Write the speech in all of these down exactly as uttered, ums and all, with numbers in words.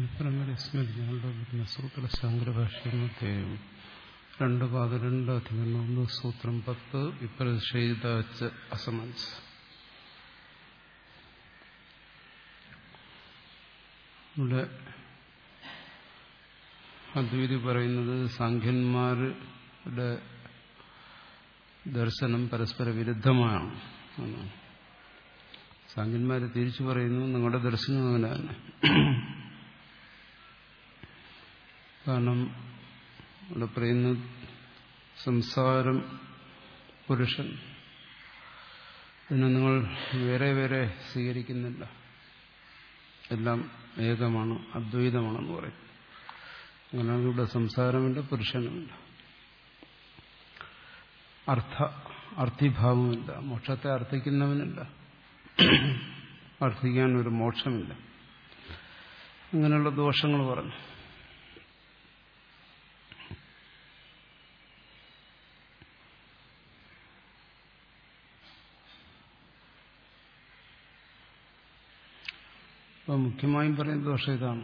സ്മരിച്ചുകൊണ്ട് സൂത്ര ശങ്കരഭാഷ്യം രണ്ട് പാത രണ്ട് അധികം ഒന്ന് സൂത്രം പത്ത് വിപ്രതിഷേധിത അസമൻസ്. ഇവിടെ അദ്വൈതി പറയുന്നത് സാഖ്യന്മാരുടെ ദർശനം പരസ്പര വിരുദ്ധമാണ് എന്നാണ്. സാഖ്യന്മാർ തിരിച്ചു പറയുന്നു നിങ്ങളുടെ ദർശനം അങ്ങനെ തന്നെ. കാരണം ഇവിടെ പറയുന്ന സംസാരം പുരുഷൻ, ഇതിനെ നിങ്ങൾ വേറെ വേറെ സ്വീകരിക്കുന്നില്ല, എല്ലാം ഏകമാണ്, അദ്വൈതമാണെന്ന് പറയും. അങ്ങനെയാണ് ഇവിടെ സംസാരമില്ല, പുരുഷനുമില്ല, അർത്ഥ അർത്ഥിഭാവമില്ല, മോക്ഷത്തെ അർത്ഥിക്കുന്നവനില്ല, അർത്ഥിക്കാൻ ഒരു മോക്ഷമില്ല. അങ്ങനെയുള്ള ദോഷങ്ങൾ പറഞ്ഞു. അപ്പൊ മുഖ്യമായും പറയുന്ന ദോഷം ഇതാണ്.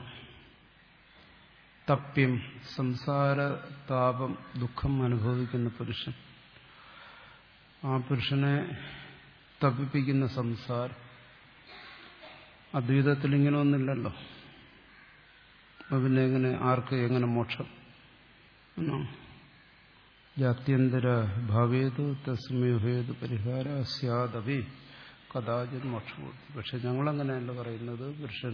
തപ്യം, സംസാര താപം, ദുഃഖം അനുഭവിക്കുന്ന പുരുഷൻ, ആ പുരുഷനെ തപിപ്പിക്കുന്ന സംസാരം. അദ്വൈതത്തിൽ ഇങ്ങനെ ഒന്നില്ലല്ലോ. അപ്പൊ പിന്നെ എങ്ങനെ, ആർക്ക് എങ്ങനെ മോക്ഷം എന്നാണ്? ജാത്യന്തര ഭാവേതു തസ്മേഹേതു പരിഹാര സ്യാദവി കഥാചിത് മോക്ഷമൂർത്തി. പക്ഷെ ഞങ്ങളങ്ങനെയല്ല പറയുന്നത്. പുരുഷൻ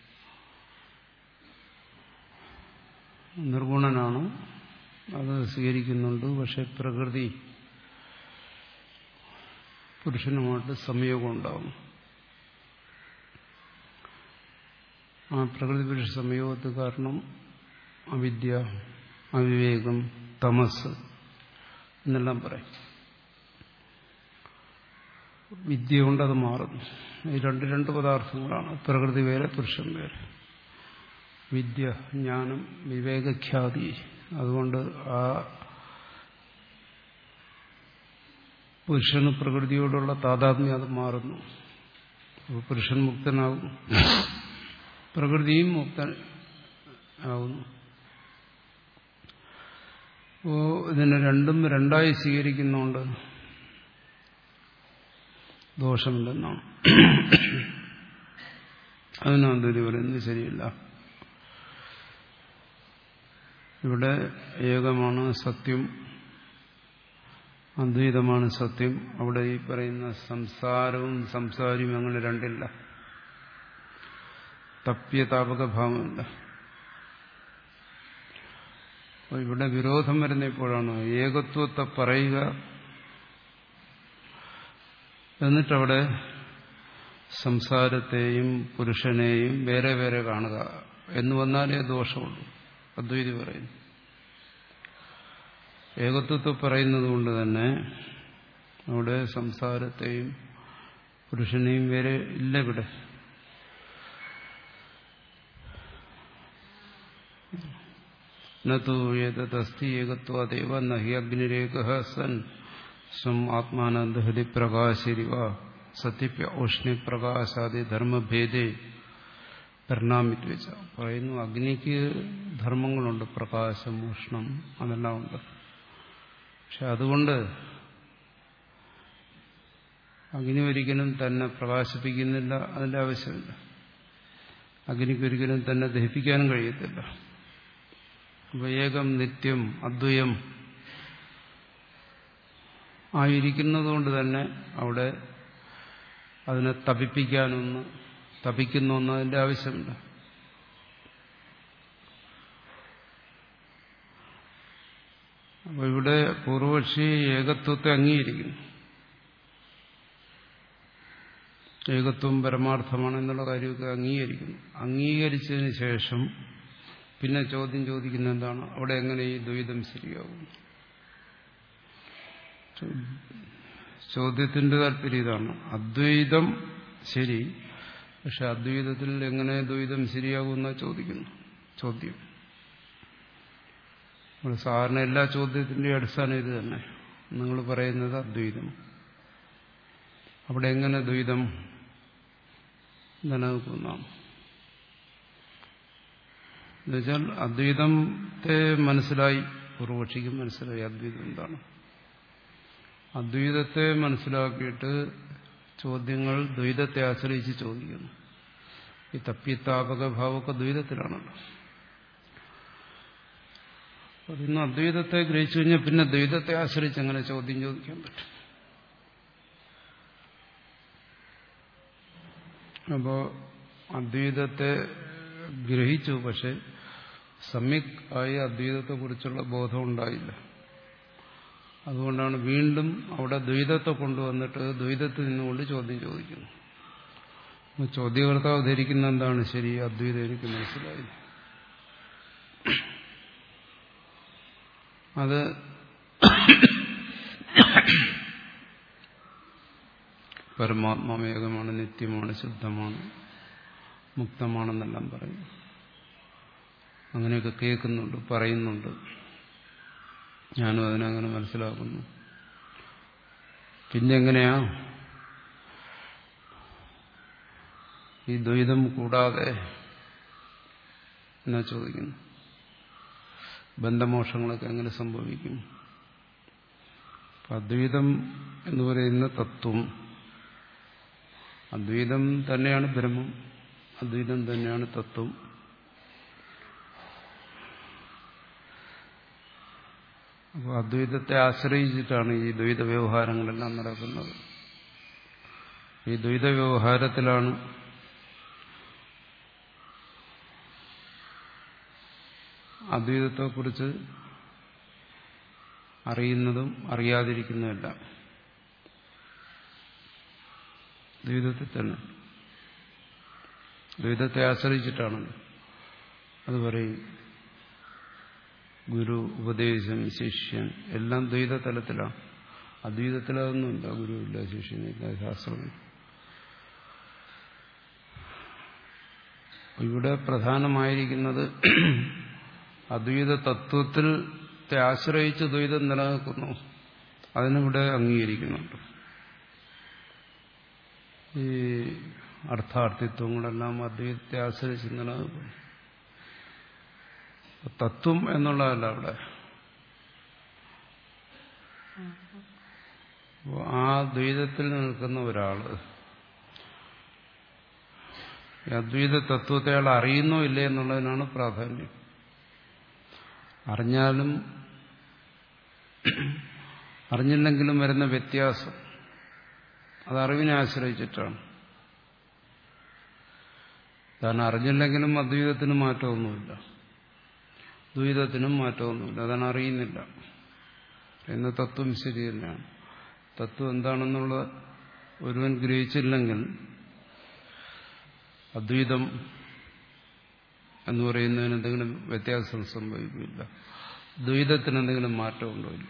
നിർഗുണനാണ്, അത് സ്വീകരിക്കുന്നുണ്ട്. പക്ഷെ പ്രകൃതി പുരുഷനുമായിട്ട് സംയോഗം ഉണ്ടാവും. ആ പ്രകൃതി പുരുഷ സംയോഗത്ത് കാരണം അവിദ്യ, അവിവേകം, തമസ് എന്നെല്ലാം പറയും. വിദ്യ കൊണ്ടത് മാറുന്നു. ഈ രണ്ട് രണ്ട് പദാർത്ഥങ്ങളാണ്. പ്രകൃതി വേറെ, പുരുഷൻ വേറെ. വിദ്യ, ജ്ഞാനം, വിവേകഖ്യാതി. അതുകൊണ്ട് ആ പുരുഷന് പ്രകൃതിയോടുള്ള താതാത്മ്യം അത് മാറുന്നു. പുരുഷൻ മുക്തനാകും, പ്രകൃതിയും മുക്തനാകുന്നു. അപ്പോ ഇതിനെ രണ്ടും രണ്ടായി സ്വീകരിക്കുന്നുണ്ട് ദോഷമില്ലെന്നാണ്. അതിനകത്ത് പറയുന്നത് ശരിയല്ല. ഇവിടെ ഏകമാണ് സത്യം, അദ്വൈതമാണ് സത്യം. അവിടെ ഈ പറയുന്ന സംസാരവും സംസാരിയും അങ്ങനെ രണ്ടില്ല. തപ്യതാപക ഭാവമില്ല. അപ്പോൾ ഇവിടെ വിരോധം വരുന്ന എപ്പോഴാണ്? ഏകത്വത്തെ പറയുക എന്നിട്ടവിടെ സംസാരത്തെയും പുരുഷനെയും വേറെ വേറെ കാണുക എന്ന് വന്നാലേ ദോഷമുള്ളൂ. അദ്വൈതി പറയുന്നു. ഏകത്വത്തെ പറയുന്നത് കൊണ്ട് തന്നെ അവിടെ സംസാരത്തെയും പുരുഷനെയും വേറെ ഇല്ല. ഇവിടെ നതു ഏതസ്തി ഏകത്വാദേവ നഹി അഗ്നിരേകഃ സൻ സ്വം ആത്മാനന്ദഹൃതി പ്രകാശരിവ സത്യപ്യ ഔഷ്ണ്യ പ്രകാശാദി ധർമ്മഭേദേ പരിണാമിത്വച്ച. പറയുന്നു അഗ്നിക്ക് ധർമ്മങ്ങളുണ്ട്, പ്രകാശം, ഉഷ്ണം, അതെല്ലാം ഉണ്ട്. പക്ഷെ അതുകൊണ്ട് അഗ്നി ഒരിക്കലും തന്നെ പ്രകാശിപ്പിക്കുന്നില്ല, അതിന്റെ ആവശ്യമില്ല. അഗ്നിക്കൊരിക്കലും തന്നെ ദഹിപ്പിക്കാനും കഴിയത്തില്ല. അപ്പൊ ഏകം, നിത്യം, അദ്വയം ആയിരിക്കുന്നതുകൊണ്ട് തന്നെ അവിടെ അതിനെ തപിപ്പിക്കാനൊന്ന്, തപിക്കുന്നൊന്നും അതിന്റെ ആവശ്യമില്ല. അപ്പൊ ഇവിടെ പൂർവപക്ഷി ഏകത്വത്തെ അംഗീകരിക്കുന്നു. ഏകത്വം പരമാർത്ഥമാണ് എന്നുള്ള കാര്യമൊക്കെ അംഗീകരിക്കുന്നു. അംഗീകരിച്ചതിന് ശേഷം പിന്നെ ചോദ്യം ചോദിക്കുന്ന എന്താണ്? അവിടെ എങ്ങനെ ഈ ദ്വൈതം ശരിയാകും? ചോദ്യത്തിന്റെ താല്പര്യം ഇതാണ്. അദ്വൈതം ശരി, പക്ഷെ അദ്വൈതത്തിൽ എങ്ങനെ ദ്വൈതം ശരിയാകുമെന്നാ ചോദിക്കുന്നു. ചോദ്യം സാധാരണ എല്ലാ ചോദ്യത്തിന്റെ അടിസ്ഥാനം ഇത് തന്നെ. നിങ്ങൾ പറയുന്നത് അദ്വൈതം, അവിടെ എങ്ങനെ ദ്വൈതം നിലനിൽക്കുന്നതാണ്? എന്നുവെച്ചാൽ അദ്വൈതത്തെ മനസ്സിലായി, പൂർവപക്ഷിക്കും മനസ്സിലായി അദ്വൈതം എന്താണ്. അദ്വൈതത്തെ മനസ്സിലാക്കിയിട്ട് ചോദ്യങ്ങൾ ദ്വൈതത്തെ ആശ്രയിച്ച് ചോദിക്കുന്നു. ഈ തപ്യത്താപക ഭാവമൊക്കെ ദ്വൈതത്തിലാണല്ലോ. അതിന്ന് അദ്വൈതത്തെ ഗ്രഹിച്ചു കഴിഞ്ഞാൽ പിന്നെ ദ്വൈതത്തെ ആശ്രയിച്ച് അങ്ങനെ ചോദ്യം ചോദിക്കാൻ പറ്റും. അപ്പോ അദ്വൈതത്തെ ഗ്രഹിച്ചു, പക്ഷെ സമ്യക് ആയി അദ്വൈതത്തെക്കുറിച്ചുള്ള ബോധം ഉണ്ടായില്ല. അതുകൊണ്ടാണ് വീണ്ടും അവിടെ ദ്വൈതത്തെ കൊണ്ടുവന്നിട്ട് ദ്വൈതത്തിൽ നിന്നുകൊണ്ട് ചോദ്യം ചോദിക്കുന്നു. ചോദ്യകർത്താവ് ധരിക്കുന്ന എന്താണ് ശരി, അദ്വൈതം എനിക്ക് മനസ്സിലായി. അത് പരമാത്മാവേകമാണ്, നിത്യമാണ്, ശുദ്ധമാണ്, മുക്തമാണെന്നെല്ലാം പറയും. അങ്ങനെയൊക്കെ കേൾക്കുന്നുണ്ട്, പറയുന്നുണ്ട്. ഞാനും അതിനങ്ങനെ മനസ്സിലാക്കുന്നു. പിന്നെ എങ്ങനെയാ ഈ ദ്വൈതം കൂടാതെ എന്നാ ചോദിക്കുന്നു, ബന്ധമോക്ഷങ്ങളൊക്കെ എങ്ങനെ സംഭവിക്കും? അദ്വൈതം എന്ന് പറയുന്ന തത്വം, അദ്വൈതം തന്നെയാണ് ബ്രഹ്മം, അദ്വൈതം തന്നെയാണ് തത്വം. അപ്പോൾ അദ്വൈതത്തെ ആശ്രയിച്ചിട്ടാണ് ഈ ദ്വൈത വ്യവഹാരങ്ങളെല്ലാം നടക്കുന്നത്. ഈ ദ്വൈത വ്യവഹാരത്തിലാണ് അദ്വൈതത്തെക്കുറിച്ച് അറിയുന്നതും അറിയാതിരിക്കുന്നതെല്ലാം ദ്വൈതത്തിൽ തന്നെ, ദ്വൈതത്തെ ആശ്രയിച്ചിട്ടാണല്ലോ. അത് പറയും ഗുരു, ഉപദേശം, ശിഷ്യൻ എല്ലാം ദ്വൈത തലത്തിലാണ്. അദ്വൈതത്തിലതൊന്നുമില്ല, ഗുരുവില്ല, ശിഷ്യനില്ല, ശാസ്ത്രമില്ല. ഇവിടെ പ്രധാനമായിരിക്കുന്നത് അദ്വൈത തത്വത്തിൽ ആശ്രയിച്ച് ദ്വൈതം നിലനിൽക്കുന്നു, അതിനിവിടെ അംഗീകരിക്കുന്നുണ്ട്. ഈ അർത്ഥാർത്ഥിത്വങ്ങളെല്ലാം അദ്വൈതത്തെ ആശ്രയിച്ച് നിലനിൽക്കുന്നു. തത്വം എന്നുള്ളതല്ല അവിടെ. ആ ദ്വൈതത്തിൽ നിൽക്കുന്ന ഒരാള് അദ്വൈത തത്വത്തെ അയാൾ അറിയുന്നോ ഇല്ലേ എന്നുള്ളതിനാണ് പ്രാധാന്യം. അറിഞ്ഞാലും അറിഞ്ഞില്ലെങ്കിലും വരുന്ന വ്യത്യാസം അത് അറിവിനെ ആശ്രയിച്ചിട്ടാണ്. കാരണം അറിഞ്ഞില്ലെങ്കിലും അദ്വൈതത്തിന് മാറ്റമൊന്നുമില്ല, ദ്വൈതത്തിനും മാറ്റമൊന്നുമില്ല. അതാണ് അറിയുന്നില്ല എന്ന തത്വം ശരി തന്നെയാണ്. തത്വം എന്താണെന്നുള്ള ഒരുവൻ ഗ്രഹിച്ചില്ലെങ്കിൽ അദ്വൈതം എന്ന് പറയുന്നതിന് എന്തെങ്കിലും വ്യത്യാസം സംഭവിക്കില്ല, ദ്വൈതത്തിന് എന്തെങ്കിലും മാറ്റമുണ്ടോ ഇല്ല.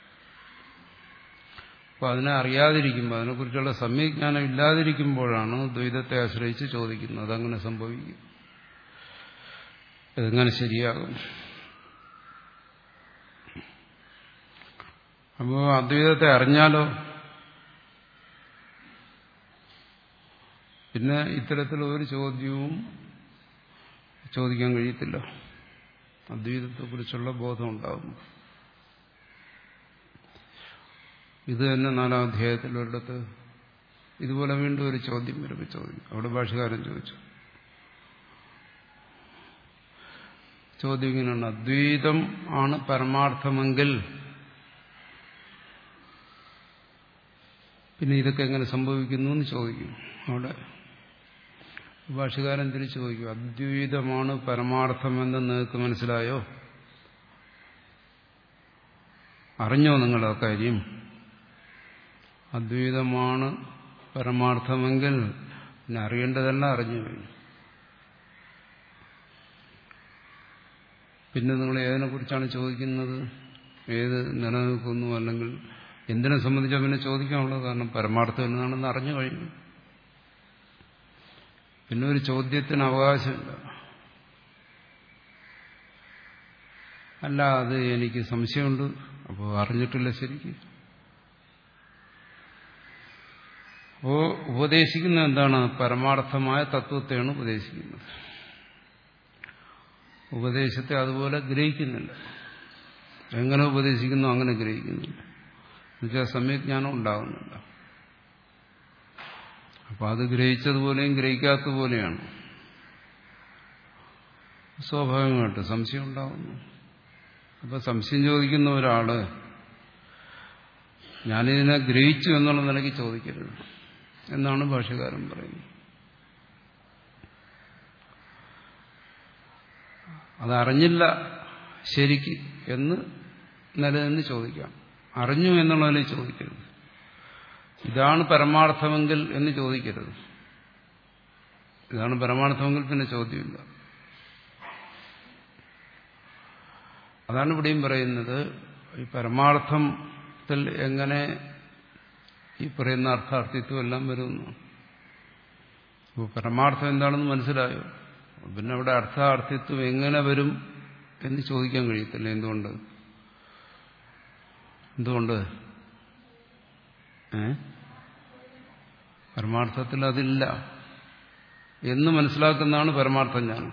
അപ്പോൾ അതിനെ അറിയാതിരിക്കുമ്പോൾ, അതിനെക്കുറിച്ചുള്ള സമ്യജ്ഞാനം ഇല്ലാതിരിക്കുമ്പോഴാണ് ദ്വൈതത്തെ ആശ്രയിച്ച് ചോദിക്കുന്നത്. അതങ്ങനെ സംഭവിക്കും, ഇതെങ്ങനെ ശരിയാകും? അപ്പോൾ അദ്വൈതത്തെ അറിഞ്ഞാലോ പിന്നെ ഇത്തരത്തിലുള്ള ഒരു ചോദ്യവും ചോദിക്കാൻ കഴിയത്തില്ല. അദ്വൈതത്തെക്കുറിച്ചുള്ള ബോധം ഉണ്ടാകും. ഇത് തന്നെ നാലാം അധ്യായത്തിൽ ഒരിടത്ത് ഇതുപോലെ വീണ്ടും ഒരു ചോദ്യം വരുമ്പോൾ ചോദിക്കും. അവിടെ ഭാഷ്യകാരൻ ചോദിച്ചു, ചോദ്യം ഇങ്ങനെയാണ്: അദ്വൈതം ആണ് പരമാർത്ഥമെങ്കിൽ പിന്നെ ഇതൊക്കെ എങ്ങനെ സംഭവിക്കുന്നു എന്ന് ചോദിക്കും. അവിടെ ഭാഷ്യകാരൻ തിരിച്ചു ചോദിക്കും, അദ്വൈതമാണ് പരമാർത്ഥമെന്ന് നിങ്ങൾക്ക് മനസ്സിലായോ? അറിഞ്ഞോ നിങ്ങൾ ആ കാര്യം? അദ്വൈതമാണ് പരമാർത്ഥമെങ്കിൽ പിന്നെ അറിയേണ്ടതെല്ലാം അറിഞ്ഞു കഴിഞ്ഞു. പിന്നെ നിങ്ങൾ ഏതിനെക്കുറിച്ചാണ് ചോദിക്കുന്നത്? ഏത് നിലനിൽക്കുന്നു, അല്ലെങ്കിൽ എന്തിനെ സംബന്ധിച്ചാൽ പിന്നെ ചോദിക്കാനുള്ളത്? കാരണം പരമാർത്ഥം എന്നാണെന്ന് അറിഞ്ഞു കഴിഞ്ഞു. പിന്നെ ഒരു ചോദ്യത്തിന് അവകാശമില്ല. അല്ല, അത് എനിക്ക് സംശയമുണ്ട്, അപ്പോൾ അറിഞ്ഞിട്ടില്ല ശരിക്കും. അപ്പോൾ ഉപദേശിക്കുന്നത് എന്താണ്? പരമാർത്ഥമായ തത്വത്തെയാണ് ഉപദേശിക്കുന്നത്. ഉപദേശത്തെ അതുപോലെ ഗ്രഹിക്കുന്നില്ല. എങ്ങനെ ഉപദേശിക്കുന്നു അങ്ങനെ ഗ്രഹിക്കുന്നില്ല. എന്നുവെച്ചാൽ സമ്യജ്ഞാനം ഉണ്ടാകുന്നില്ല. അപ്പം അത് ഗ്രഹിച്ചതുപോലെയും ഗ്രഹിക്കാത്തതുപോലെയാണ്. സ്വാഭാവികമായിട്ട് സംശയം ഉണ്ടാകുന്നു. അപ്പം സംശയം ചോദിക്കുന്ന ഒരാള് ഞാനിതിനെ ഗ്രഹിച്ചു എന്നുള്ള നിലയ്ക്ക് ചോദിക്കരുത് എന്നാണ് ഭാഷ്യകാരൻ പറയുന്നത്. അതറിഞ്ഞില്ല ശരിക്ക് എന്ന് നിലനിന്ന് ചോദിക്കാം. അറിഞ്ഞു എന്നുള്ളതിനെ ചോദിക്കരുത്. ഇതാണ് പരമാർത്ഥമെങ്കിൽ എന്ന് ചോദിക്കരുത്. ഇതാണ് പരമാർത്ഥമെങ്കിൽ പിന്നെ ചോദ്യമില്ല. അതാണ് ഇവിടെയും പറയുന്നത്. ഈ പരമാർത്ഥത്തിൽ എങ്ങനെ ഈ പറയുന്ന അർത്ഥാർത്ഥിത്വം എല്ലാം വരുന്നു. അപ്പോൾ പരമാർത്ഥം എന്താണെന്ന് മനസ്സിലായോ? പിന്നെ അവിടെ അർത്ഥാർത്ഥിത്വം എങ്ങനെ വരും എന്ന് ചോദിക്കാൻ കഴിയത്തില്ല. എന്തുകൊണ്ട് എന്തുകൊണ്ട് ഏ പരമാർത്ഥത്തിൽ അതില്ല എന്ന് മനസ്സിലാക്കുന്നതാണ് പരമാർത്ഥജ്ഞാനം.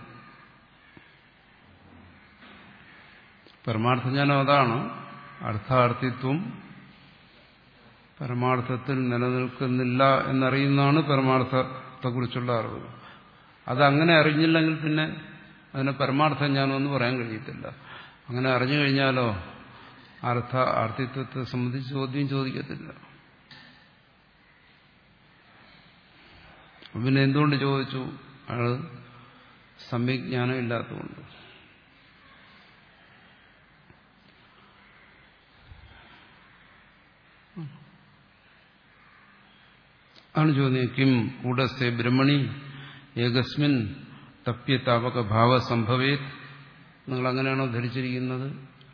പരമാർത്ഥജ്ഞാനം അതാണ്. അർത്ഥാർത്ഥിത്വം പരമാർത്ഥത്തിൽ നിലനിൽക്കുന്നില്ല എന്നറിയുന്നതാണ് പരമാർത്ഥത്തെക്കുറിച്ചുള്ള അറിവ്. അതങ്ങനെ അറിഞ്ഞില്ലെങ്കിൽ പിന്നെ അതിനെ പരമാർത്ഥജ്ഞാനം എന്ന് പറയാൻ കഴിയത്തില്ല. അങ്ങനെ അറിഞ്ഞു കഴിഞ്ഞാലോ അർത്ഥ അർത്ഥിത്വത്തെ സംബന്ധിച്ച് ചോദ്യം ചോദിക്കത്തില്ല. പിന്നെ എന്തുകൊണ്ട് ചോദിച്ചു? അയാൾ സമ്യജ്ഞാനം ഇല്ലാത്തതുകൊണ്ട്. ആണ് ചോദ്യം. കിം കൂടസ്ഥേ ബ്രഹ്മണി ഏകസ്മിൻ തപ്യതാപക ഭാവ സംഭവേത്. നിങ്ങൾ അങ്ങനെയാണോ ധരിച്ചിരിക്കുന്നത്?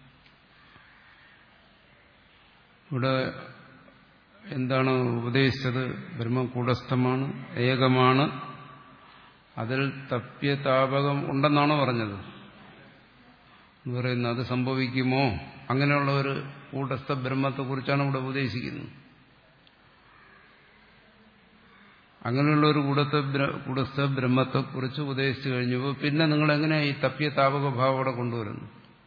ഇവിടെ എന്താണ് ഉപദേശിച്ചത്? ബ്രഹ്മം കൂടസ്ഥമാണ്, ഏകമാണ്, അതിൽ തപ്യതാപകം ഉണ്ടെന്നാണോ പറഞ്ഞത് എന്ന് പറയുന്നത്? അത് സംഭവിക്കുമോ? അങ്ങനെയുള്ള ഒരു കൂടസ്ഥ ബ്രഹ്മത്തെക്കുറിച്ചാണ് ഇവിടെ ഉപദേശിക്കുന്നത്. അങ്ങനെയുള്ള ഒരു കൂടസ്ഥ കൂടസ്ഥ ബ്രഹ്മത്തെക്കുറിച്ച് ഉപദേശിച്ചു കഴിഞ്ഞപ്പോൾ പിന്നെ നിങ്ങൾ എങ്ങനെയാ ഈ തപ്യതാപക ഭാവം അവിടെ കൊണ്ടുവരുന്നു?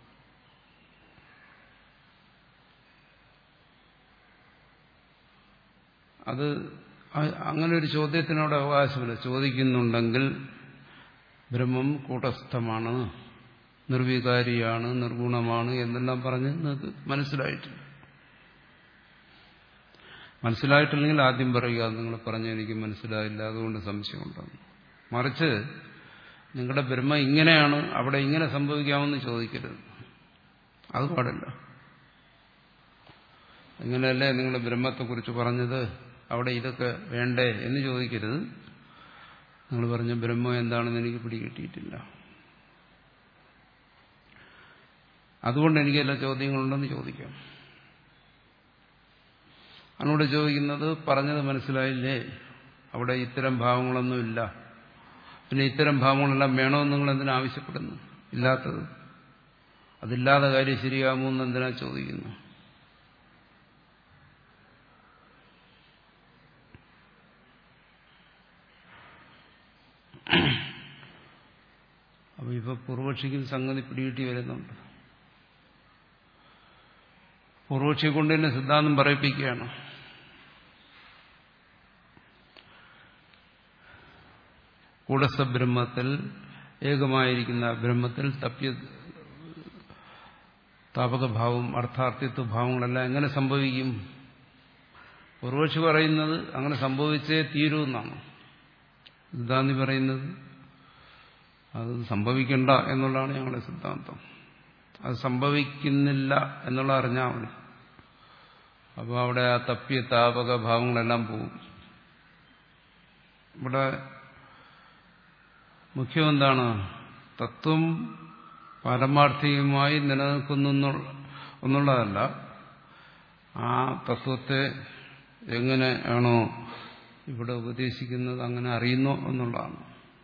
അത് അങ്ങനെ ഒരു ചോദ്യത്തിനോട് അവകാശമില്ല. ചോദിക്കുന്നുണ്ടെങ്കിൽ ബ്രഹ്മം കൂടസ്ഥമാണ്, നിർവികാരിയാണ്, നിർഗുണമാണ് എന്നെല്ലാം പറഞ്ഞ് നിങ്ങൾക്ക് മനസ്സിലായിട്ടില്ല. മനസ്സിലായിട്ടില്ലെങ്കിൽ ആദ്യം പറയുക, നിങ്ങൾ പറഞ്ഞ എനിക്ക് മനസ്സിലായില്ല, അതുകൊണ്ട് സംശയമുണ്ടാകും. മറിച്ച് നിങ്ങളുടെ ബ്രഹ്മം ഇങ്ങനെയാണ്, അവിടെ ഇങ്ങനെ സംഭവിക്കാമെന്ന് ചോദിക്കരുത്. അത് പാടില്ല. ഇങ്ങനെയല്ലേ നിങ്ങളുടെ ബ്രഹ്മത്തെക്കുറിച്ച് പറഞ്ഞത്, അവിടെ ഇതൊക്കെ വേണ്ടേ എന്ന് ചോദിക്കരുത്. നിങ്ങൾ പറഞ്ഞ ബ്രഹ്മം എന്താണെന്ന് എനിക്ക് പിടികിട്ടിയിട്ടില്ല, അതുകൊണ്ട് എനിക്ക് എല്ലാ ചോദ്യങ്ങളുണ്ടെന്ന് ചോദിക്കാം. അതിനോട് ചോദിക്കുന്നത് പറഞ്ഞത് മനസ്സിലായില്ലേ, അവിടെ ഇത്തരം ഭാവങ്ങളൊന്നുമില്ല, പിന്നെ ഇത്തരം ഭാവങ്ങളെല്ലാം വേണമെന്ന് നിങ്ങൾ എന്തിനാ ആവശ്യപ്പെടുന്നു? ഇല്ലാത്തത് അതില്ലാതെ കാര്യം ശരിയാകുമോ എന്ന് എന്തിനാ ചോദിക്കുന്നു? അപ്പൊ ഇപ്പൊ പൂർവക്ഷിക്കും സംഗതി പിടികിട്ടി വരുന്നുണ്ട്. പൂർവക്ഷിയെ കൊണ്ട് തന്നെ സിദ്ധാന്തം പറയിപ്പിക്കുകയാണ്. കൂടസ്ഥ ബ്രഹ്മത്തിൽ, ഏകമായിരിക്കുന്ന ബ്രഹ്മത്തിൽ തപ്യ താപകഭാവം, അർത്ഥാർത്ഥിത്വ ഭാവങ്ങളെല്ലാം എങ്ങനെ സംഭവിക്കും? പൂർവക്ഷി പറയുന്നത് അങ്ങനെ സംഭവിച്ചേ തീരൂ എന്നാണ്. സിദ്ധാന്തി പറയുന്നത് അത് സംഭവിക്കണ്ട എന്നുള്ളതാണ് ഞങ്ങളുടെ സിദ്ധാന്തം. അത് സംഭവിക്കുന്നില്ല എന്നുള്ള അറിഞ്ഞാൽ മതി. അപ്പോൾ അവിടെ ആ തപ്യ താപക ഭാവങ്ങളെല്ലാം പോകും. ഇവിടെ മുഖ്യം എന്താണ്? തത്വം പാരമാർത്ഥികമായി നിലനിൽക്കുന്നു എന്നുള്ളതല്ല, ആ തത്വത്തെ എങ്ങനെയാണോ ഇവിടെ ഉപദേശിക്കുന്നത് അങ്ങനെ അറിയുന്നു എന്നുള്ളതാണ്.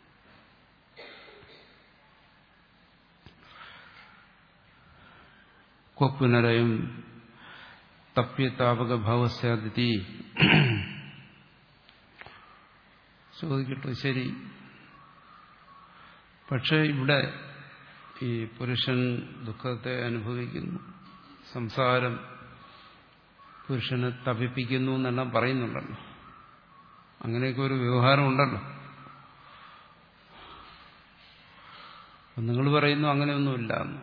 ക്വപുനരയും തപ്യതാപക ഭാവസ്യാദിതി. ചോദിക്കട്ടെ, ശരി, പക്ഷെ ഇവിടെ ഈ പുരുഷൻ ദുഃഖത്തെ അനുഭവിക്കുന്നു, സംസാരം പുരുഷനെ തപിപ്പിക്കുന്നു എന്നെല്ലാം പറയുന്നുണ്ടല്ലോ. അങ്ങനെയൊക്കെ ഒരു വ്യവഹാരം ഉണ്ടല്ലോ. നിങ്ങൾ പറയുന്നു അങ്ങനെയൊന്നുമില്ല എന്ന്.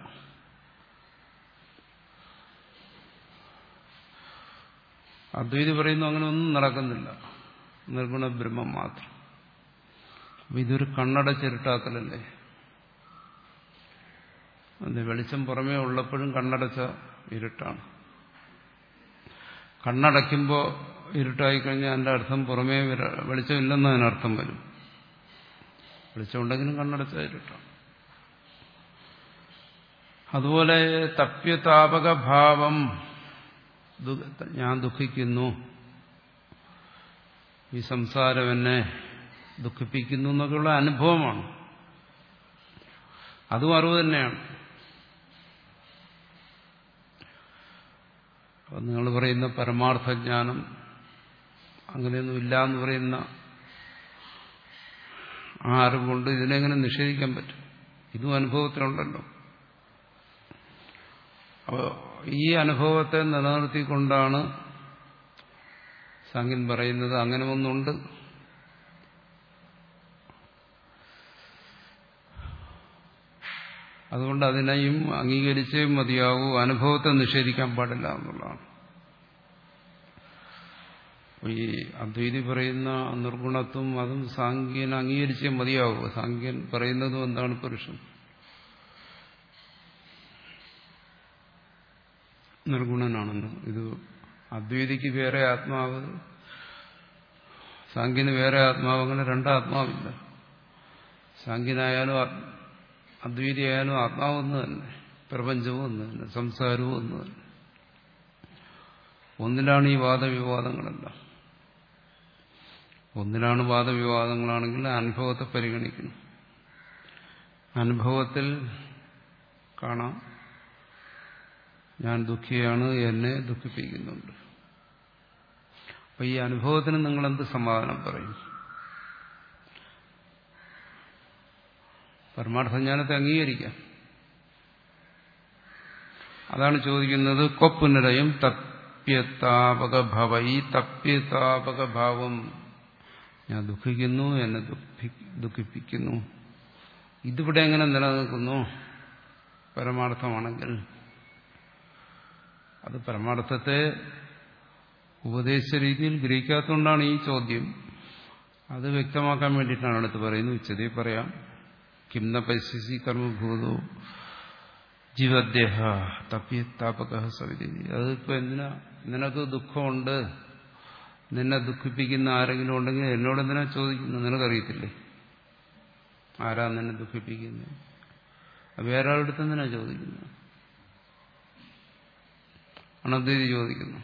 അദ്വൈതി പറയുന്നു അങ്ങനെ ഒന്നും നടക്കുന്നില്ല, നിർഗുണ ബ്രഹ്മം മാത്രം. അപ്പൊ ഇതൊരു കണ്ണടച്ചിരുട്ടാക്കലല്ലേ. അത് വെളിച്ചം പുറമേ ഉള്ളപ്പോഴും കണ്ണടച്ച ഇരുട്ടാണ്. കണ്ണടയ്ക്കുമ്പോൾ ഇരുട്ടായിക്കഴിഞ്ഞാൽ അതിൻ്റെ അർത്ഥം പുറമേ വെളിച്ചമില്ലെന്ന് അതിനർത്ഥം വരും. വെളിച്ചമുണ്ടെങ്കിലും കണ്ണടച്ച ഇരുട്ടാണ്. അതുപോലെ തപ്യതാപക ഭാവം, ഞാൻ ദുഃഖിക്കുന്നു, ഈ സംസാരം എന്നെ ദുഃഖിപ്പിക്കുന്നു എന്നൊക്കെയുള്ള അനുഭവമാണ്. അതും അറിവ് തന്നെയാണ്. അപ്പം നിങ്ങൾ പറയുന്ന പരമാർത്ഥജ്ഞാനം അങ്ങനെയൊന്നും ഇല്ല എന്ന് പറയുന്ന ആ അറിവുകൊണ്ട് ഇതിനെങ്ങനെ നിഷേധിക്കാൻ പറ്റും? ഇതും അനുഭവത്തിലുണ്ടല്ലോ. അപ്പോൾ ഈ അനുഭവത്തെ നിലനിർത്തിക്കൊണ്ടാണ് സാങ്ക്യൻ പറയുന്നത് അങ്ങനെ ഒന്നുണ്ട്. അതുകൊണ്ട് അതിനെയും അംഗീകരിച്ചേ മതിയാവൂ, അനുഭവത്തെ നിഷേധിക്കാൻ പാടില്ല എന്നുള്ളതാണ്. ഈ അദ്വൈതി പറയുന്ന നിർഗുണത്വം അതും സാങ്ക്യൻ അംഗീകരിച്ചേ മതിയാവൂ. സാങ്ക്യൻ പറയുന്നതും എന്താണ്? പുരുഷൻ നിർഗുണനാണെന്ന്. ഇത് അദ്വൈതിക്ക് വേറെ ആത്മാവ്, സാങ്ക്യന് വേറെ ആത്മാവ്, അങ്ങനെ രണ്ടാത്മാവില്ല. സാങ്ക്യനായാലും അദ്വൈതിയായാലും ആത്മാവ് ഒന്ന് തന്നെ, പ്രപഞ്ചവും ഒന്ന് തന്നെ, സംസാരവും ഒന്ന് തന്നെ. ഒന്നിലാണ് ഈ വാദവിവാദങ്ങളെല്ലാം. ഒന്നിലാണ് വാദവിവാദങ്ങളാണെങ്കിൽ അനുഭവത്തെ പരിഗണിക്കണം. അനുഭവത്തിൽ കാണാം ഞാൻ ദുഃഖിയാണ്, എന്നെ ദുഃഖിപ്പിക്കുന്നുണ്ട്. അപ്പൊ ഈ അനുഭവത്തിന് നിങ്ങളെന്ത് സമാധാനം പറയും? പരമാർത്ഥജ്ഞാനത്തെ അംഗീകരിക്കാം. അതാണ് ചോദിക്കുന്നത്. കൊപ്പുനരയും തപ്യതാപക ഭവ, ഈ തപ്യതാപക ഭാവം, ഞാൻ ദുഃഖിക്കുന്നു, എന്നെ ദുഃഖിപ്പിക്കുന്നു, ഇതിവിടെ എങ്ങനെ നിലനിൽക്കുന്നു? പരമാർത്ഥമാണെങ്കിൽ അത് പരമാർത്ഥത്തെ ഉപദേശിച്ച രീതിയിൽ ഗ്രഹിക്കാത്തതുകൊണ്ടാണ് ഈ ചോദ്യം. അത് വ്യക്തമാക്കാൻ വേണ്ടിയിട്ടാണ് അടുത്ത് പറയുന്നത്. ഉച്ചതേ പറയാം. കിംന പശ്യസി കർമ്മഭൂതോ ജീവദേഹ തപ്യതാപക സവിധി. അതിപ്പോ എന്തിനാ? നിനക്ക് ദുഃഖമുണ്ട്, നിന്നെ ദുഃഖിപ്പിക്കുന്ന ആരെങ്കിലും ഉണ്ടെങ്കിൽ എന്നോട് എന്തിനാ ചോദിക്കുന്നു? നിനക്കറിയത്തില്ലേ ആരാ നിന്നെ ദുഃഖിപ്പിക്കുന്നത്? വേറെ ആളെടുത്ത് എന്തിനാ ചോദിക്കുന്നത്? അണദ്വൈതി ചോദിക്കുന്നു.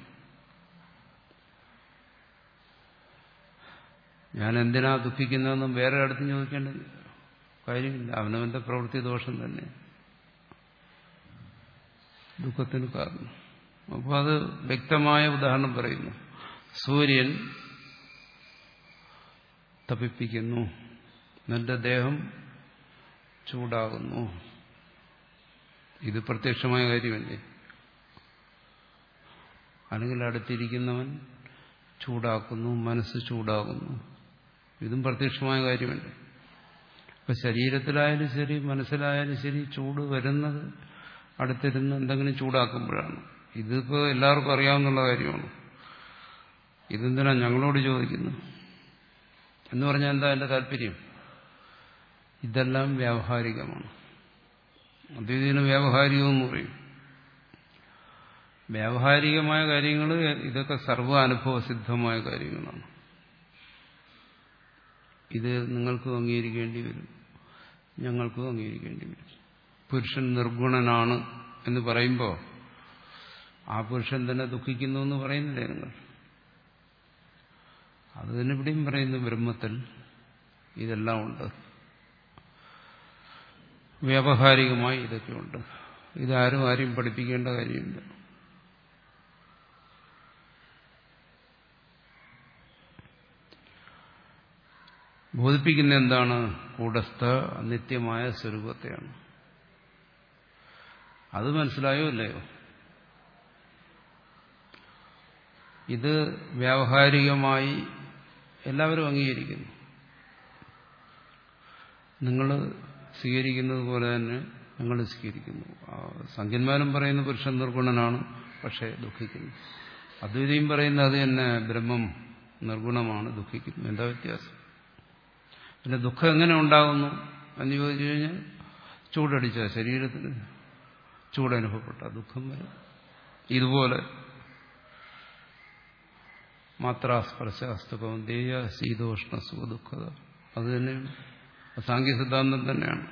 ഞാൻ എന്തിനാ ദുഃഖിക്കുന്നതെന്നും വേറെ അടുത്ത് ചോദിക്കേണ്ട കാര്യമില്ല. അവനവന്റെ പ്രവൃത്തി ദോഷം തന്നെ ദുഃഖത്തിന് കാരണം. അപ്പോൾ അത് വ്യക്തമായ ഉദാഹരണം പറയുന്നു. സൂര്യൻ തപിപ്പിക്കുന്നു, നിന്റെ ദേഹം ചൂടാകുന്നു. ഇത് പ്രത്യക്ഷമായ കാര്യമല്ലേ? അല്ലെങ്കിൽ അടുത്തിരിക്കുന്നവൻ ചൂടാക്കുന്നു, മനസ്സ് ചൂടാകുന്നു. ഇതും പ്രത്യക്ഷമായ കാര്യമല്ലേ? ഇപ്പൊ ശരീരത്തിലായാലും ശരി, മനസ്സിലായാലും ശരി, ചൂട് വരുന്നത് അടുത്തിരുന്ന് എന്തെങ്കിലും ചൂടാക്കുമ്പോഴാണ്. ഇതിപ്പോ എല്ലാവർക്കും അറിയാവുന്ന കാര്യമാണ്. ഇതെന്തിനാ ഞങ്ങളോട് ചോദിക്കുന്നു എന്ന് പറഞ്ഞാൽ എന്താ എന്റെ താല്പര്യം? ഇതെല്ലാം വ്യാവഹാരികമാണ്. അദ്വൈതത്തിന് വ്യാവഹാരികമെന്ന് പറയും. വ്യാവഹാരികമായ കാര്യങ്ങൾ ഇതൊക്കെ സർവ്വ അനുഭവസിദ്ധമായ കാര്യങ്ങളാണ്. ഇത് നിങ്ങൾക്കും അംഗീകരിക്കേണ്ടി വരും, ഞങ്ങൾക്കും അംഗീകരിക്കേണ്ടി വരും. പുരുഷൻ നിർഗുണനാണ് എന്ന് പറയുമ്പോൾ ആ പുരുഷൻ തന്നെ ദുഃഖിക്കുന്നു എന്ന് പറയുന്നില്ലേ നിങ്ങൾ? അത് തന്നെ ഇവിടെയും പറയുന്നു. ബ്രഹ്മത്തിൽ ഇതെല്ലാം ഉണ്ട്, വ്യാവഹാരികമായി ഇതൊക്കെയുണ്ട്. ഇതാരും ആരെയും പഠിപ്പിക്കേണ്ട കാര്യമില്ല. ബോധിപ്പിക്കുന്ന എന്താണ്? കൂടസ്ഥ നിത്യമായ സ്വരൂപത്തെയാണ്. അത് മനസ്സിലായോ ഇല്ലയോ? ഇത് വ്യാവഹാരികമായി എല്ലാവരും അംഗീകരിക്കുന്നു. നിങ്ങൾ സ്വീകരിക്കുന്നത് പോലെ തന്നെ ഞങ്ങൾ സ്വീകരിക്കുന്നു. സംഖ്യന്മാരും പറയുന്ന പുരുഷൻ നിർഗുണനാണ്, പക്ഷേ ദുഃഖിക്കുന്നു. അദ്വൈതിയും പറയുന്നത് അത് തന്നെ, ബ്രഹ്മം നിർഗുണമാണ്, ദുഃഖിക്കുന്നു. എന്താ വ്യത്യാസം? പിന്നെ ദുഃഖം എങ്ങനെ ഉണ്ടാകുന്നു എന്ന് ചോദിച്ചു കഴിഞ്ഞാൽ, ചൂടടിച്ച ശരീരത്തിന് ചൂടനുഭവപ്പെട്ട ദുഃഖം വരും. ഇതുപോലെ മാത്രാസ്പർശാസ്തുകൗന്ദേയ ശീതോഷ്ണ സുഖ ദുഃഖത, അത് തന്നെയാണ് സാംഖ്യ സിദ്ധാന്തം തന്നെയാണ്.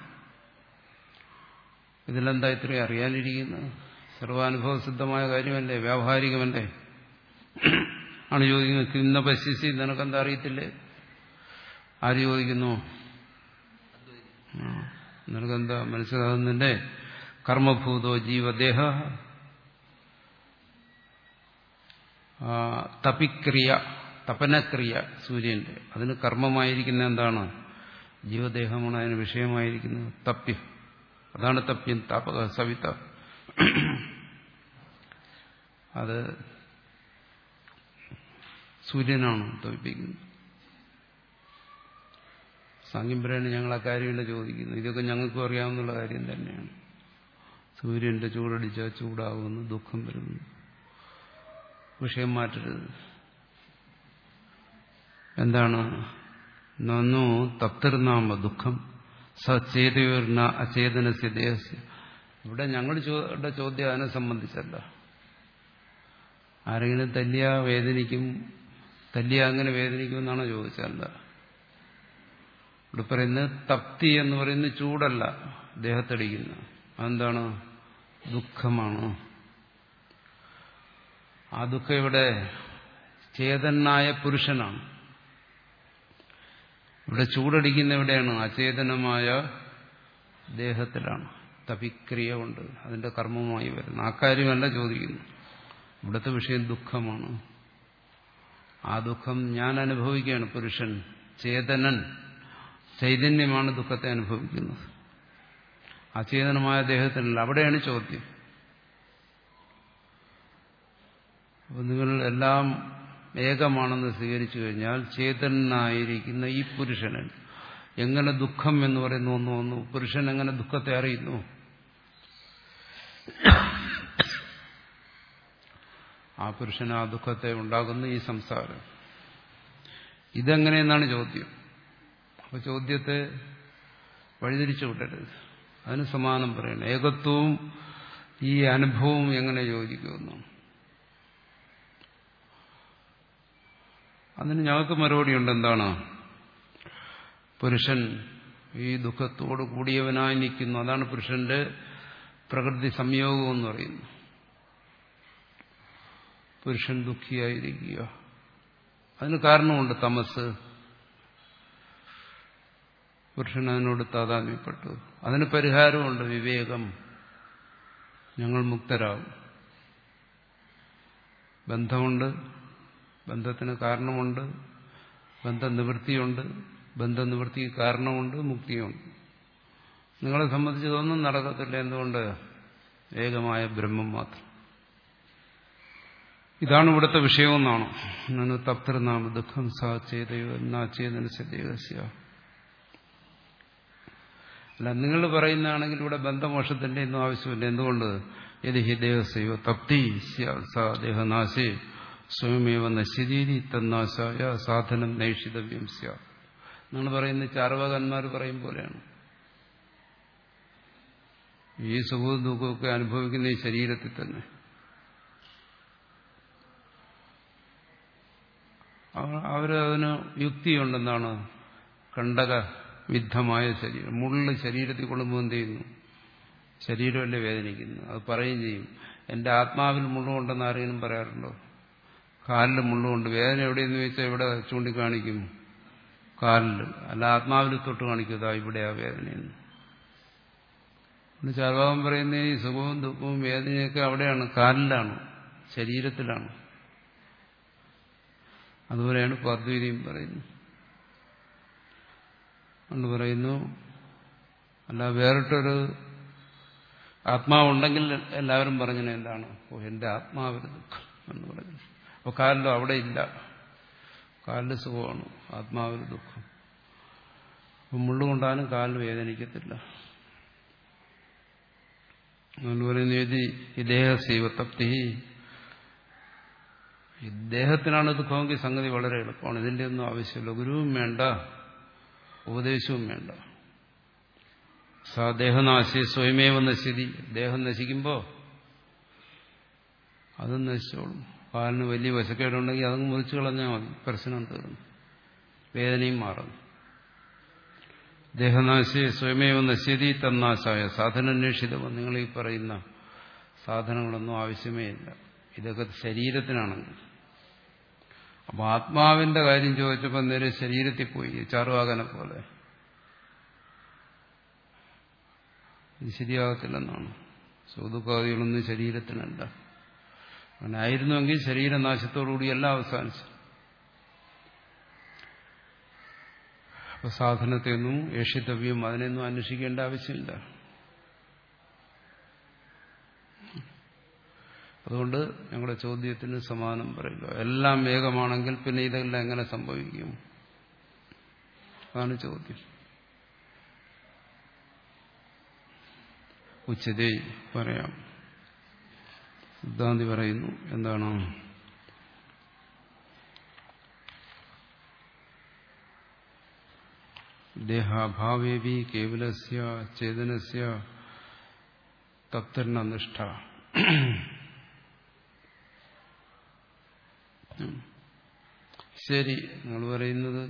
ഇതിലെന്താ ഇത്രയും അറിയാനിരിക്കുന്നത്? സർവാനുഭവ സിദ്ധമായ കാര്യമല്ലേ, വ്യാവഹാരികമല്ലേ? ആണ് ചോദിക്കുന്നത്. കിന്ന പശ്യസി, നിനക്കെന്താ അറിയത്തില്ലേ? ആര് ചോദിക്കുന്നു? നിനക്കെന്താ മനസ്സിലാകുന്നില്ലേ? കർമ്മഭൂതോ ജീവദേഹ തപിക്രിയ, തപനക്രിയ സൂര്യന്റെ, അതിന് കർമ്മമായിരിക്കുന്ന എന്താണ്? ജീവദേഹമാണ് അതിന് വിഷയമായിരിക്കുന്നത്. തപ്യം, അതാണ് തപ്യം. താപക സവിത, അത് സൂര്യനാണ് തപിപ്പിക്കുന്നത്. സാങ്ക്യം പറയാണ് ഞങ്ങൾ ആ കാര്യമില്ല ചോദിക്കുന്നു. ഇതൊക്കെ ഞങ്ങൾക്കും അറിയാവുന്ന കാര്യം തന്നെയാണ്. സൂര്യന്റെ ചൂടടിച്ചാൽ ചൂടാകുന്നു, ദുഃഖം വരുന്നു. വിഷയം മാറ്റരുത്. എന്താണ്? നന്നു തപ്തിർനാമ ദുഃഖം സചേതയോർന അചേതനസ്യ ദേഹസ്യ. ഇവിടെ ഞങ്ങളുടെ ചോദ്യം അതിനെ സംബന്ധിച്ചല്ല. ആരെങ്കിലും തല്ലിയ വേദനിക്കും, തല്ലിയ അങ്ങനെ വേദനിക്കും എന്നാണോ ചോദിച്ചല്ല. ഇവിടെ പറയുന്നത് തപ്തി എന്ന് പറയുന്നത് ചൂടല്ല, ദേഹത്തടിക്കുന്ന. അതെന്താണ്? ദുഃഖമാണ്. ആ ദുഃഖം ഇവിടെ ചേതനായ പുരുഷനാണ്. ഇവിടെ ചൂടടിക്കുന്ന എവിടെയാണ്? അചേതനമായ ദേഹത്തിലാണ്. തപിക്രിയ കൊണ്ട് അതിന്റെ കർമ്മമായി വരുന്നു. ആ കാര്യമല്ല ചോദിക്കുന്നു. ഇവിടുത്തെ വിഷയം ദുഃഖമാണ്. ആ ദുഃഖം ഞാൻ അനുഭവിക്കുകയാണ്. പുരുഷൻ, ചേതനൻ, ചൈതന്യമാണ് ദുഃഖത്തെ അനുഭവിക്കുന്നത്. അചേതനമായ ദേഹത്തിനല്ല. അവിടെയാണ് ചോദ്യം. അപ്പോൾ നിങ്ങൾ എല്ലാം ഏകമാണെന്ന് സ്വീകരിച്ചു കഴിഞ്ഞാൽ ചേതനായിരിക്കുന്ന ഈ പുരുഷന് എങ്ങനെ ദുഃഖം എന്ന് പറയുന്ന ഒന്ന് വന്നു? പുരുഷൻ എങ്ങനെ ദുഃഖത്തെ അറിയുന്നു? ആ പുരുഷൻ ആ ദുഃഖത്തെ ഉണ്ടാകുന്ന ഈ സംസാരം, ഇതെങ്ങനെയെന്നാണ് ചോദ്യം. അപ്പോൾ ചോദ്യത്തെ വഴിതിരിച്ചു വിടരുത്. അതിന് സമാനം പറയണം. ഏകത്വവും ഈ അനുഭവവും എങ്ങനെ യോജിക്കുമെന്നു. അതിന് ഞങ്ങൾക്ക് മറുപടിയുണ്ട്. എന്താണ്? പുരുഷൻ ഈ ദുഃഖത്തോട് കൂടിയവനായി നിൽക്കുന്നു. അതാണ് പുരുഷന്റെ പ്രകൃതി സംയോഗം എന്ന് പറയുന്നു. പുരുഷൻ ദുഃഖിയായിരിക്കുക, അതിന് കാരണമുണ്ട്. തമസ്, പുരുഷൻ അതിനോട് താതാത്മ്യപ്പെട്ടു. അതിന് പരിഹാരമുണ്ട്. വിവേകം, ഞങ്ങൾ മുക്തരാകും. ബന്ധമുണ്ട്, ബന്ധത്തിന് കാരണമുണ്ട്. ബന്ധനിവൃത്തിയുണ്ട്, ബന്ധനിവൃത്തിക്ക് കാരണമുണ്ട്, മുക്തിയുണ്ട്. നിങ്ങളെ സംബന്ധിച്ച് ഇതൊന്നും നടക്കത്തില്ല. എന്തുകൊണ്ട്? ഏകമായ ബ്രഹ്മം മാത്രം. ഇതാണ് ഇവിടുത്തെ വിഷയമെന്നാണ്. നनु തപ്തൃനാമ ദുഃഖം സാ ചേതയോ നാചേതനസ്യ. അല്ല, നിങ്ങൾ പറയുന്നതാണെങ്കിൽ ഇവിടെ ബന്ധമോക്ഷത്തിന്റെ ഒന്നും ആവശ്യമില്ല. എന്തുകൊണ്ട്? യദി ഹി ദേഹസ്യോ തപ്തി സാ ദേഹനാശേ സ്വയമേവ നശ്യതീതി തന്നാശായ സാധനം നൈഷിതവ്യം സ്യാ. നിങ്ങൾ പറയുന്ന ചാർവാകന്മാർ പറയും പോലെയാണ്. ഈ സുഖവും ദുഃഖമൊക്കെ അനുഭവിക്കുന്ന ഈ ശരീരത്തിൽ തന്നെ. അവരതിന് യുക്തിയുണ്ടെന്നാണ്. കണ്ടക വിദ്ധമായ ശരീരം, മുള്ള് ശരീരത്തിൽ കൊള്ളുമ്പോൾ എന്ത് ചെയ്യുന്നു? ശരീരമല്ലേ വേദനിക്കുന്നു. അത് പറയുകയും ചെയ്യും. എന്റെ ആത്മാവിൽ മുള്ളുകൊണ്ടെന്ന് ആരെങ്കിലും പറയാറുണ്ടോ? കാലിൽ മുള്ളുകൊണ്ട്. വേദന എവിടെയെന്ന് ചോദിച്ചാൽ എവിടെ ചൂണ്ടിക്കാണിക്കും? കാലിൽ. അല്ല, ആത്മാവിൽ തൊട്ട് കാണിക്കുക ഇവിടെയാ വേദനയെന്ന്. ചാർവാകൻ പറയുന്ന ഈ സുഖവും ദുഃഖവും വേദനയൊക്കെ അവിടെയാണ്, കാലിലാണ്, ശരീരത്തിലാണ്. അതുപോലെയാണ് അദ്വൈതിയും പറയുന്നു. അതുകൊണ്ട് പറയുന്നു, അല്ല വേറിട്ടൊരു ആത്മാവുണ്ടെങ്കിൽ എല്ലാവരും പറഞ്ഞത് എന്താണ്? ഓ, എന്റെ ആത്മാവിന് ദുഃഖം എന്ന് പറഞ്ഞു. അപ്പോൾ കാലിലോ അവിടെ ഇല്ല, കാലിന് സുഖമാണ്, ആത്മാവിന് ദുഃഖം. അപ്പം മുള്ളുകൊണ്ടാലും കാലിന് വേദനിക്കത്തില്ല. അതുകൊണ്ട് പറയുന്നത് ഈ ദേഹസീവ തപ്തി, ഈ ദേഹത്തിനാണ് ദുഃഖമെങ്കിൽ സംഗതി വളരെ എളുപ്പമാണ്. ഇതിന്റെ ഒന്നും ആവശ്യമില്ല. ഗുരുവും വേണ്ട, ഉപദേശവും വേണ്ട. സാ ദേഹനാശി സ്വയമേവ നശ്യതി. ദേഹം നശിക്കുമ്പോൾ അതും നശിച്ചോളും. കാലിന് വലിയ വശക്കേടുണ്ടെങ്കിൽ അതങ്ങ് മുറിച്ചു കളഞ്ഞാൽ മതി, പ്രശ്നം തീർന്നു, വേദനയും മാറുന്നു. ദേഹനാശി സ്വയമേവ നശ്യതി തന്നാശായ സാധനാന്വേഷിതം. നിങ്ങൾ ഈ പറയുന്ന സാധനങ്ങളൊന്നും ആവശ്യമേ ഇല്ല. ഇതൊക്കെ ശരീരത്തിനാണെങ്കിൽ. അപ്പൊ ആത്മാവിന്റെ കാര്യം ചോദിച്ചപ്പോൾ നേരെ ശരീരത്തിൽ പോയി, ചാറുവാകനെ പോലെ. ഇത് ശരിയാകത്തില്ലെന്നാണ്. സുഖദുഃഖാദികളൊന്നും ശരീരത്തിനല്ല. അങ്ങനെ ആയിരുന്നുവെങ്കിൽ ശരീരനാശത്തോടുകൂടി എല്ലാം അവസാനിച്ചു. അപ്പൊ സാധനത്തെയൊന്നും ഏഷിതവ്യം, അതിനെയൊന്നും അന്വേഷിക്കേണ്ട ആവശ്യമില്ല. അതുകൊണ്ട് ഞങ്ങളുടെ ചോദ്യത്തിന് സമാനം പറയുക, എല്ലാം വേഗമാണെങ്കിൽ പിന്നെ ഇതെല്ലാം എങ്ങനെ സംഭവിക്കും? അതാണ് ചോദ്യം. ഉച്ചതേ പറയാം. സിദ്ധാന്തി പറയുന്നു എന്താണ്? ദേഹാഭാവേവി കേവലസ്യ ചേതനസ്യ തപ്തർണ നിഷ്ഠ. ശരി, നിങ്ങൾ പറയുന്നത്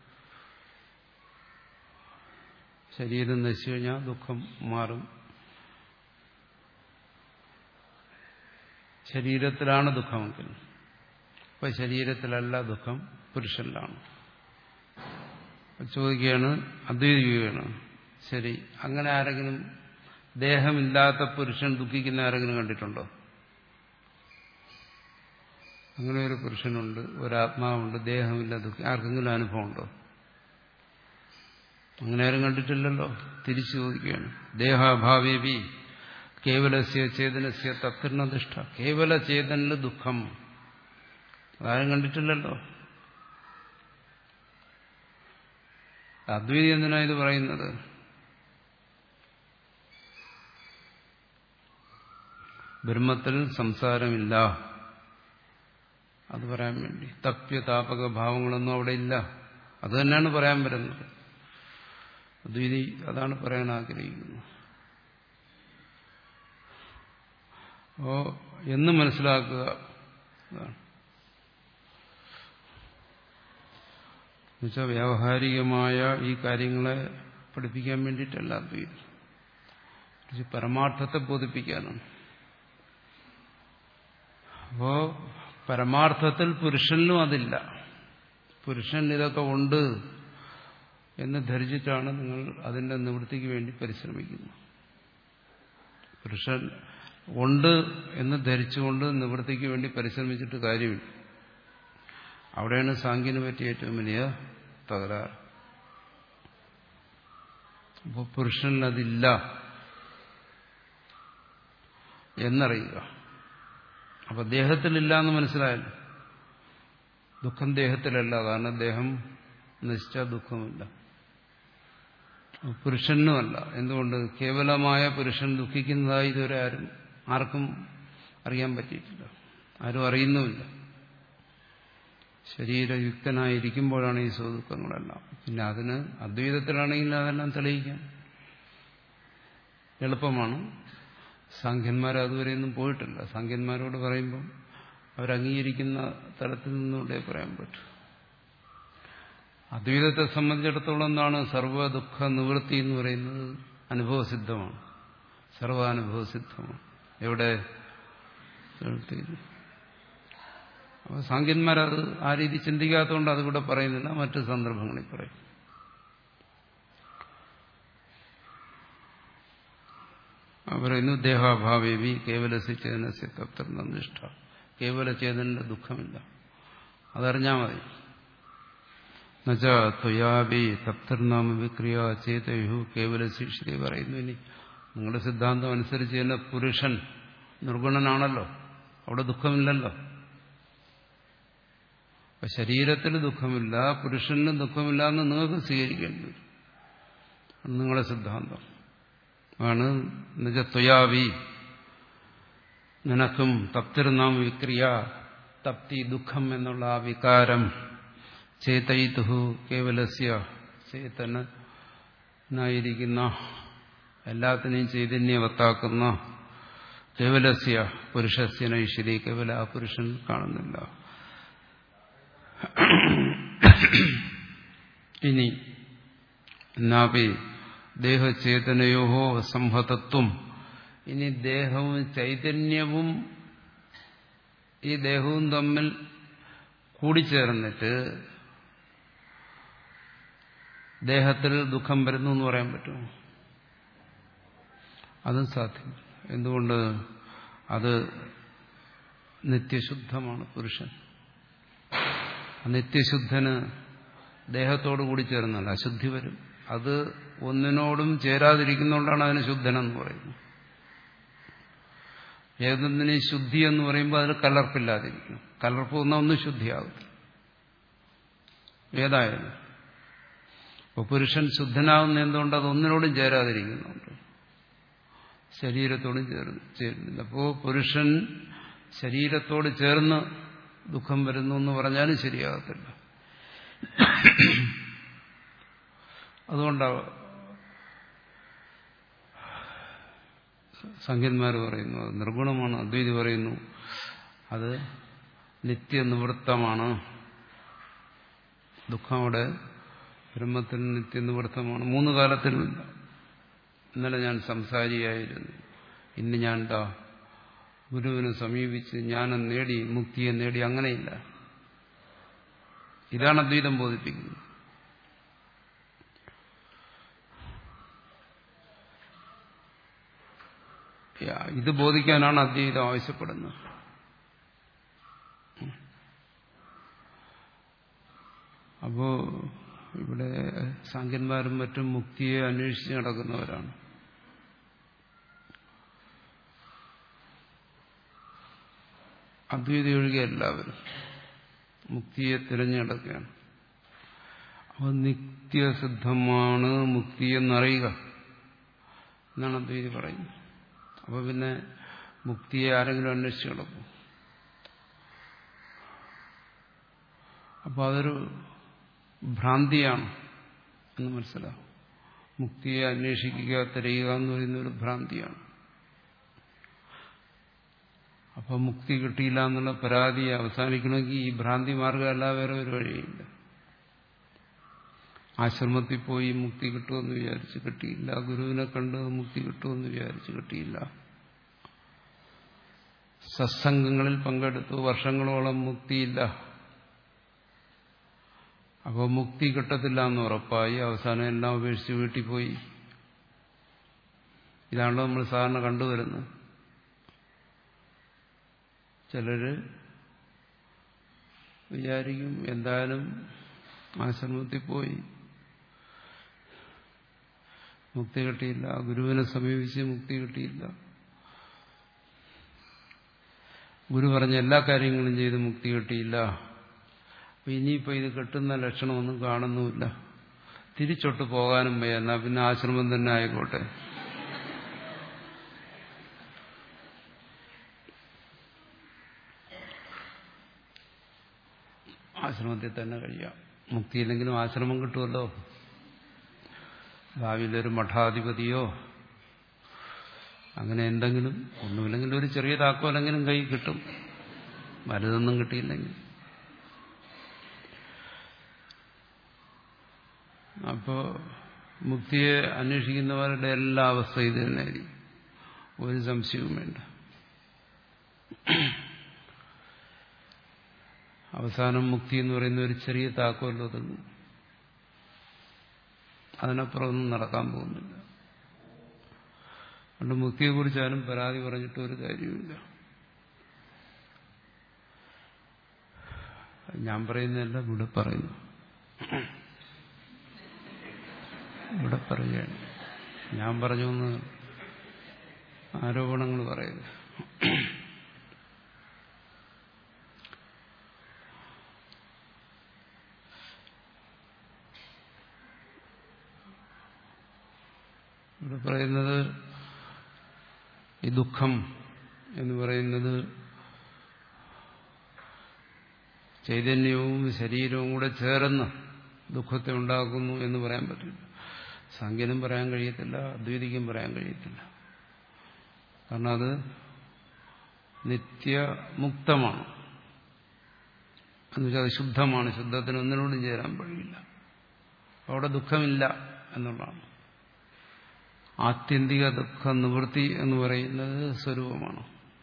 ശരീരം നശിച്ചു കഴിഞ്ഞാൽ ദുഃഖം മാറും. ശരീരത്തിലാണ് ദുഃഖമെങ്കിൽ അപ്പൊ ശരീരത്തിലല്ല ദുഃഖം, പുരുഷനിലാണ്. ചോദിക്കുകയാണ്, അദ്വൈതിക്കുകയാണ്, ശരി, അങ്ങനെ ആരെങ്കിലും ദേഹമില്ലാത്ത പുരുഷൻ ദുഃഖിക്കുന്ന ആരെങ്കിലും കണ്ടിട്ടുണ്ടോ? അങ്ങനെ ഒരു പുരുഷനുണ്ട്, ഒരാത്മാവുണ്ട്, ദേഹമില്ല ദുഃഖി, ആർക്കെങ്കിലും അനുഭവം ഉണ്ടോ? അങ്ങനെ ആരും കണ്ടിട്ടില്ലല്ലോ. തിരിച്ചു ചോദിക്കുകയാണ്, ദേഹാഭാവേവി കേവലസ്യ ചേതനസ്യ തത്കർണനിഷ്ഠ. കേവല ചേതനില് ദുഃഖം അതാരും കണ്ടിട്ടില്ലല്ലോ. അദ്വൈതി എന്തിനാ ഇത് പറയുന്നത്? ബ്രഹ്മത്തിൽ സംസാരമില്ല അത് പറയാൻ വേണ്ടി. തപ്യ താപക ഭാവങ്ങളൊന്നും അവിടെ ഇല്ല, അത് തന്നെയാണ് പറയാൻ വരുന്നത്. അദ്വൈതി അതാണ് പറയാൻ ആഗ്രഹിക്കുന്നത്. അപ്പോ എന്ന് മനസ്സിലാക്കുക, എന്നുവെച്ചാൽ വ്യാവഹാരികമായ ഈ കാര്യങ്ങളെ പഠിപ്പിക്കാൻ വേണ്ടിയിട്ടല്ല അദ്വൈതം, പരമാർത്ഥത്തെ ബോധിപ്പിക്കാനാണ്. അപ്പോ പരമാർത്ഥത്തിൽ പുരുഷനിലും അതില്ല. പുരുഷൻ ഇതൊക്കെ ഉണ്ട് എന്ന് ധരിച്ചിട്ടാണ് നിങ്ങൾ അതിന്റെ നിവൃത്തിക്ക് വേണ്ടി പരിശ്രമിക്കുന്നത്. പുരുഷൻ ഉണ്ട് എന്ന് ധരിച്ചുകൊണ്ട് നിവൃത്തിക്ക് വേണ്ടി പരിശ്രമിച്ചിട്ട് കാര്യമില്ല. അവിടെയാണ് സാങ്കേതിനെ പറ്റിയ ഏറ്റവും വലിയ തകരാറ്. അപ്പോൾ പുരുഷനതില്ല എന്നറിയുക. അപ്പൊ ദേഹത്തിലില്ല എന്ന് മനസ്സിലായല്ലോ. ദുഃഖം ദേഹത്തിലല്ല, കാരണം ദേഹം നശിച്ചാൽ ദുഃഖമില്ല. പുരുഷനുമല്ല. എന്തുകൊണ്ട്? കേവലമായ പുരുഷൻ ദുഃഖിക്കുന്നതായി ഇതുവരെ ആരും ആർക്കും അറിയാൻ പറ്റിയിട്ടില്ല, ആരും അറിയുന്നുമില്ല. ശരീരയുക്തനായിരിക്കുമ്പോഴാണ് ഈ സുഖദുഃഖങ്ങളെല്ലാം. പിന്നെ അതിന് അദ്വൈതത്തിലാണെങ്കിൽ അതെല്ലാം തെളിയിക്കാം, എളുപ്പമാണ്. സാഖ്യന്മാർ അതുവരെയൊന്നും പോയിട്ടില്ല. സാഖ്യന്മാരോട് പറയുമ്പം അവരംഗീകരിക്കുന്ന തലത്തിൽ നിന്നുകൊണ്ടേ പറയാൻ പറ്റും. അദ്വൈതത്തെ സംബന്ധിച്ചിടത്തോളം എന്താണ് സർവ്വ ദുഃഖ നിവൃത്തി എന്ന് പറയുന്നത് അനുഭവസിദ്ധമാണ്, സർവാനുഭവസിദ്ധമാണ്. എവിടെ? അപ്പോൾ സാഖ്യന്മാരത് ആ രീതി ചിന്തിക്കാത്തതുകൊണ്ട് അതിവിടെ പറയുന്നില്ല, മറ്റു സന്ദർഭങ്ങളിൽ പറയും. പറയുന്നു ദേഹാഭാവേവി കേവലസ്യ ചേതനസ്യ തപ്തർണ നിഷ്ഠ. കേവല ചേതനന്റെ ദുഃഖമില്ല, അതറിഞ്ഞാൽ മതി. എന്നുവെച്ചാ ത്വയാബി തപ്തർനാമ വിക്രിയ ചേതയു കേവല ശിക്ഷിത പറയുന്നു. ഇനി നിങ്ങളുടെ സിദ്ധാന്തം അനുസരിച്ച് തന്നെ പുരുഷൻ നിർഗുണനാണല്ലോ, അവിടെ ദുഃഖമില്ലല്ലോ. അപ്പൊ ശരീരത്തിൽ ദുഃഖമില്ല, പുരുഷന് ദുഃഖമില്ല എന്ന് നിങ്ങൾക്ക് സ്വീകരിക്കേണ്ടി വരും. നിങ്ങളുടെ സിദ്ധാന്തം ആണ്. നിജത്വയാവി നിനക്കും തപ്തിർനാം വിക്രിയ, തപ്തി ദുഃഖം എന്നുള്ള ആ വികാരം ചേതയിതുഹു കേവലസ്യ ചേതനായിരിക്കുന്ന എല്ലാത്തിനെയും ചൈതന്യവത്താക്കുന്ന കേവലസ്യ പുരുഷസ്യ നൈശ്വരി, കേവല ആ പുരുഷൻ കാണുന്നില്ല. ഇനി നാപി ദേഹചേതനയോ സംഹതത്വം, ഇനി ദേഹവും ചൈതന്യവും ഈ ദേഹവും തമ്മിൽ കൂടിച്ചേർന്നിട്ട് ദേഹത്തിൽ ദുഃഖം വരുന്നു എന്ന് പറയാൻ പറ്റുമോ? അതും സാധ്യമല്ല. എന്തുകൊണ്ട്? അത് നിത്യശുദ്ധമാണ് പുരുഷൻ. നിത്യശുദ്ധന് ദേഹത്തോട് കൂടി ചേർന്നല്ല, അശുദ്ധി വരും. അത് ഒന്നിനോടും ചേരാതിരിക്കുന്നതുകൊണ്ടാണ് അതിന് ശുദ്ധനെന്ന് പറയുന്നത്. ഏതൊന്നിനെ ശുദ്ധി എന്ന് പറയുമ്പോൾ അതിൽ കലർപ്പില്ലാതിരിക്കണം. കലർപ്പ് വന്നാൽ ഒന്നും ശുദ്ധിയാകും ഏതായാലും. അപ്പോൾ പുരുഷൻ ശുദ്ധനാകുന്ന എന്തുകൊണ്ട്? അത് ഒന്നിനോടും ചേരാതിരിക്കുന്നുണ്ട്, ശരീരത്തോടും ചേരുന്നില്ല. അപ്പോൾ പുരുഷൻ ശരീരത്തോട് ചേർന്ന് ദുഃഖം വരുന്നു എന്ന് പറഞ്ഞാലും ശരിയാകത്തില്ല. അതുകൊണ്ടാണ് സംഖ്യന്മാർ പറയുന്നു അത് നിർഗുണമാണ്. അദ്വൈതി പറയുന്നു അത് നിത്യനിവൃത്തമാണ്. ദുഃഖം അവിടെ ബ്രഹ്മത്തിന് നിത്യനിവൃത്തമാണ്. മൂന്ന് കാലത്തിലുമില്ല. ഇന്നലെ ഞാൻ സംസാരിയായിരുന്നു, ഇന്ന് ഞാൻ എന്താ ഗുരുവിനെ സമീപിച്ച് ജ്ഞാനം നേടി മുക്തിയെ നേടി, അങ്ങനെയില്ല. ഇതാണ് അദ്വൈതം ബോധിപ്പിക്കുന്നത്. ഇത് ബോധിക്കാനാണ് അദ്വൈതം ആവശ്യപ്പെടുന്നത്. അപ്പോ ഇവിടെ സാഖ്യന്മാരും മറ്റും മുക്തിയെ അന്വേഷിച്ച് നടക്കുന്നവരാണ്. അദ്വൈതി ഒഴികെ എല്ലാവരും മുക്തിയെ തിരഞ്ഞെടുക്കുകയാണ്. അപ്പോൾ നിത്യസിദ്ധമാണ് മുക്തിയെന്നറിയുക എന്നാണ് അദ്വൈതി പറയുന്നത്. അപ്പോൾ പിന്നെ മുക്തിയെ ആരെങ്കിലും അന്വേഷിച്ച് കിടക്കും. അപ്പോൾ അതൊരു ഭ്രാന്തിയാണ് എന്ന് മനസ്സിലാവും. മുക്തിയെ അന്വേഷിക്കുക, തിരയുക എന്ന് പറയുന്ന ഒരു ഭ്രാന്തിയാണ്. അപ്പം മുക്തി കിട്ടിയില്ല എന്നുള്ള പരാതി അവസാനിക്കണമെങ്കിൽ ഈ ഭ്രാന്തി മാർഗം അല്ലാതെ വേറെ ഒരു വഴിയില്ല. ആശ്രമത്തിൽ പോയി മുക്തി കിട്ടുമെന്ന് വിചാരിച്ച് കിട്ടിയില്ല, ഗുരുവിനെ കണ്ട് മുക്തി കിട്ടുമെന്ന് വിചാരിച്ച് കിട്ടിയില്ല, സത്സംഗങ്ങളിൽ പങ്കെടുത്തു, വർഷങ്ങളോളം മുക്തിയില്ല. അപ്പോൾ മുക്തി കിട്ടത്തില്ല എന്ന് ഉറപ്പായി, അവസാനം എല്ലാം ഉപേക്ഷിച്ച് വീട്ടിൽ പോയി. ഇതാണല്ലോ നമ്മൾ സാധാരണ കണ്ടുവരുന്നത്. ചിലര് വിചാരിക്കും എന്തായാലും ആശ്രമത്തിൽ പോയി മുക്തി കിട്ടിയില്ല, ഗുരുവിനെ സമീപിച്ച് മുക്തി കിട്ടിയില്ല, ഗുരു പറഞ്ഞ എല്ലാ കാര്യങ്ങളും ചെയ്ത് മുക്തി കിട്ടിയില്ല, അപ്പൊ ഇനിയിപ്പോ ഇത് കിട്ടുന്ന ലക്ഷണമൊന്നും കാണുന്നുമില്ല, തിരിച്ചൊട്ട് പോകാനും വയ്യ, എന്നാ പിന്നെ ആശ്രമം തന്നെ ആയിക്കോട്ടെ. ആശ്രമത്തിൽ തന്നെ കഴിയാം, മുക്തിയില്ലെങ്കിലും ആശ്രമം കിട്ടുമല്ലോ, ഭാവിയിലൊരു മഠാധിപതിയോ അങ്ങനെ എന്തെങ്കിലും, ഒന്നുമില്ലെങ്കിൽ ഒരു ചെറിയ താക്കോലെങ്കിലും കൈ കിട്ടും, വലുതൊന്നും കിട്ടിയില്ലെങ്കിൽ. അപ്പോൾ മുക്തിയെ അന്വേഷിക്കുന്നവരുടെ എല്ലാ അവസ്ഥ ഇത് തന്നെയായിരിക്കും, ഒരു സംശയവും വേണ്ട. അവസാനം മുക്തി എന്ന് പറയുന്ന ഒരു ചെറിയ താക്കോലൊതുങ്ങും, അതിനപ്പുറം ഒന്നും നടക്കാൻ പോകുന്നില്ല. അതുകൊണ്ട് മുക്തിയെക്കുറിച്ചാലും പരാതി പറഞ്ഞിട്ട് ഒരു കാര്യമില്ല. ഞാൻ പറയുന്നതല്ല, ഇവിടെ പറയുന്നു, ഇവിടെ പറയുകയാണ്. ഞാൻ പറഞ്ഞു എന്ന് ആരോപണങ്ങൾ പറയുന്നത്. ഇവിടെ പറയുന്നത് ഈ ദുഃഖം എന്ന് പറയുന്നത് ചൈതന്യവും ശരീരവും കൂടെ ചേർന്ന് ദുഃഖത്തെ ഉണ്ടാക്കുന്നു എന്ന് പറയാൻ പറ്റില്ല. സാങ്ക്യനും പറയാൻ കഴിയത്തില്ല, അദ്വൈതിക്കും പറയാൻ കഴിയത്തില്ല. കാരണം അത് നിത്യമുക്തമാണ്, എന്നുവെച്ചാൽ അത് ശുദ്ധമാണ്. ശുദ്ധത്തിന് ഒന്നിനോടും ചേരാൻ കഴിയില്ല. അവിടെ ദുഃഖമില്ല എന്നുള്ളതാണ്. ആത്യന്തിക ദുഃഖ നിവൃത്തി എന്ന് പറയുന്നത് സ്വരൂപമാണ്.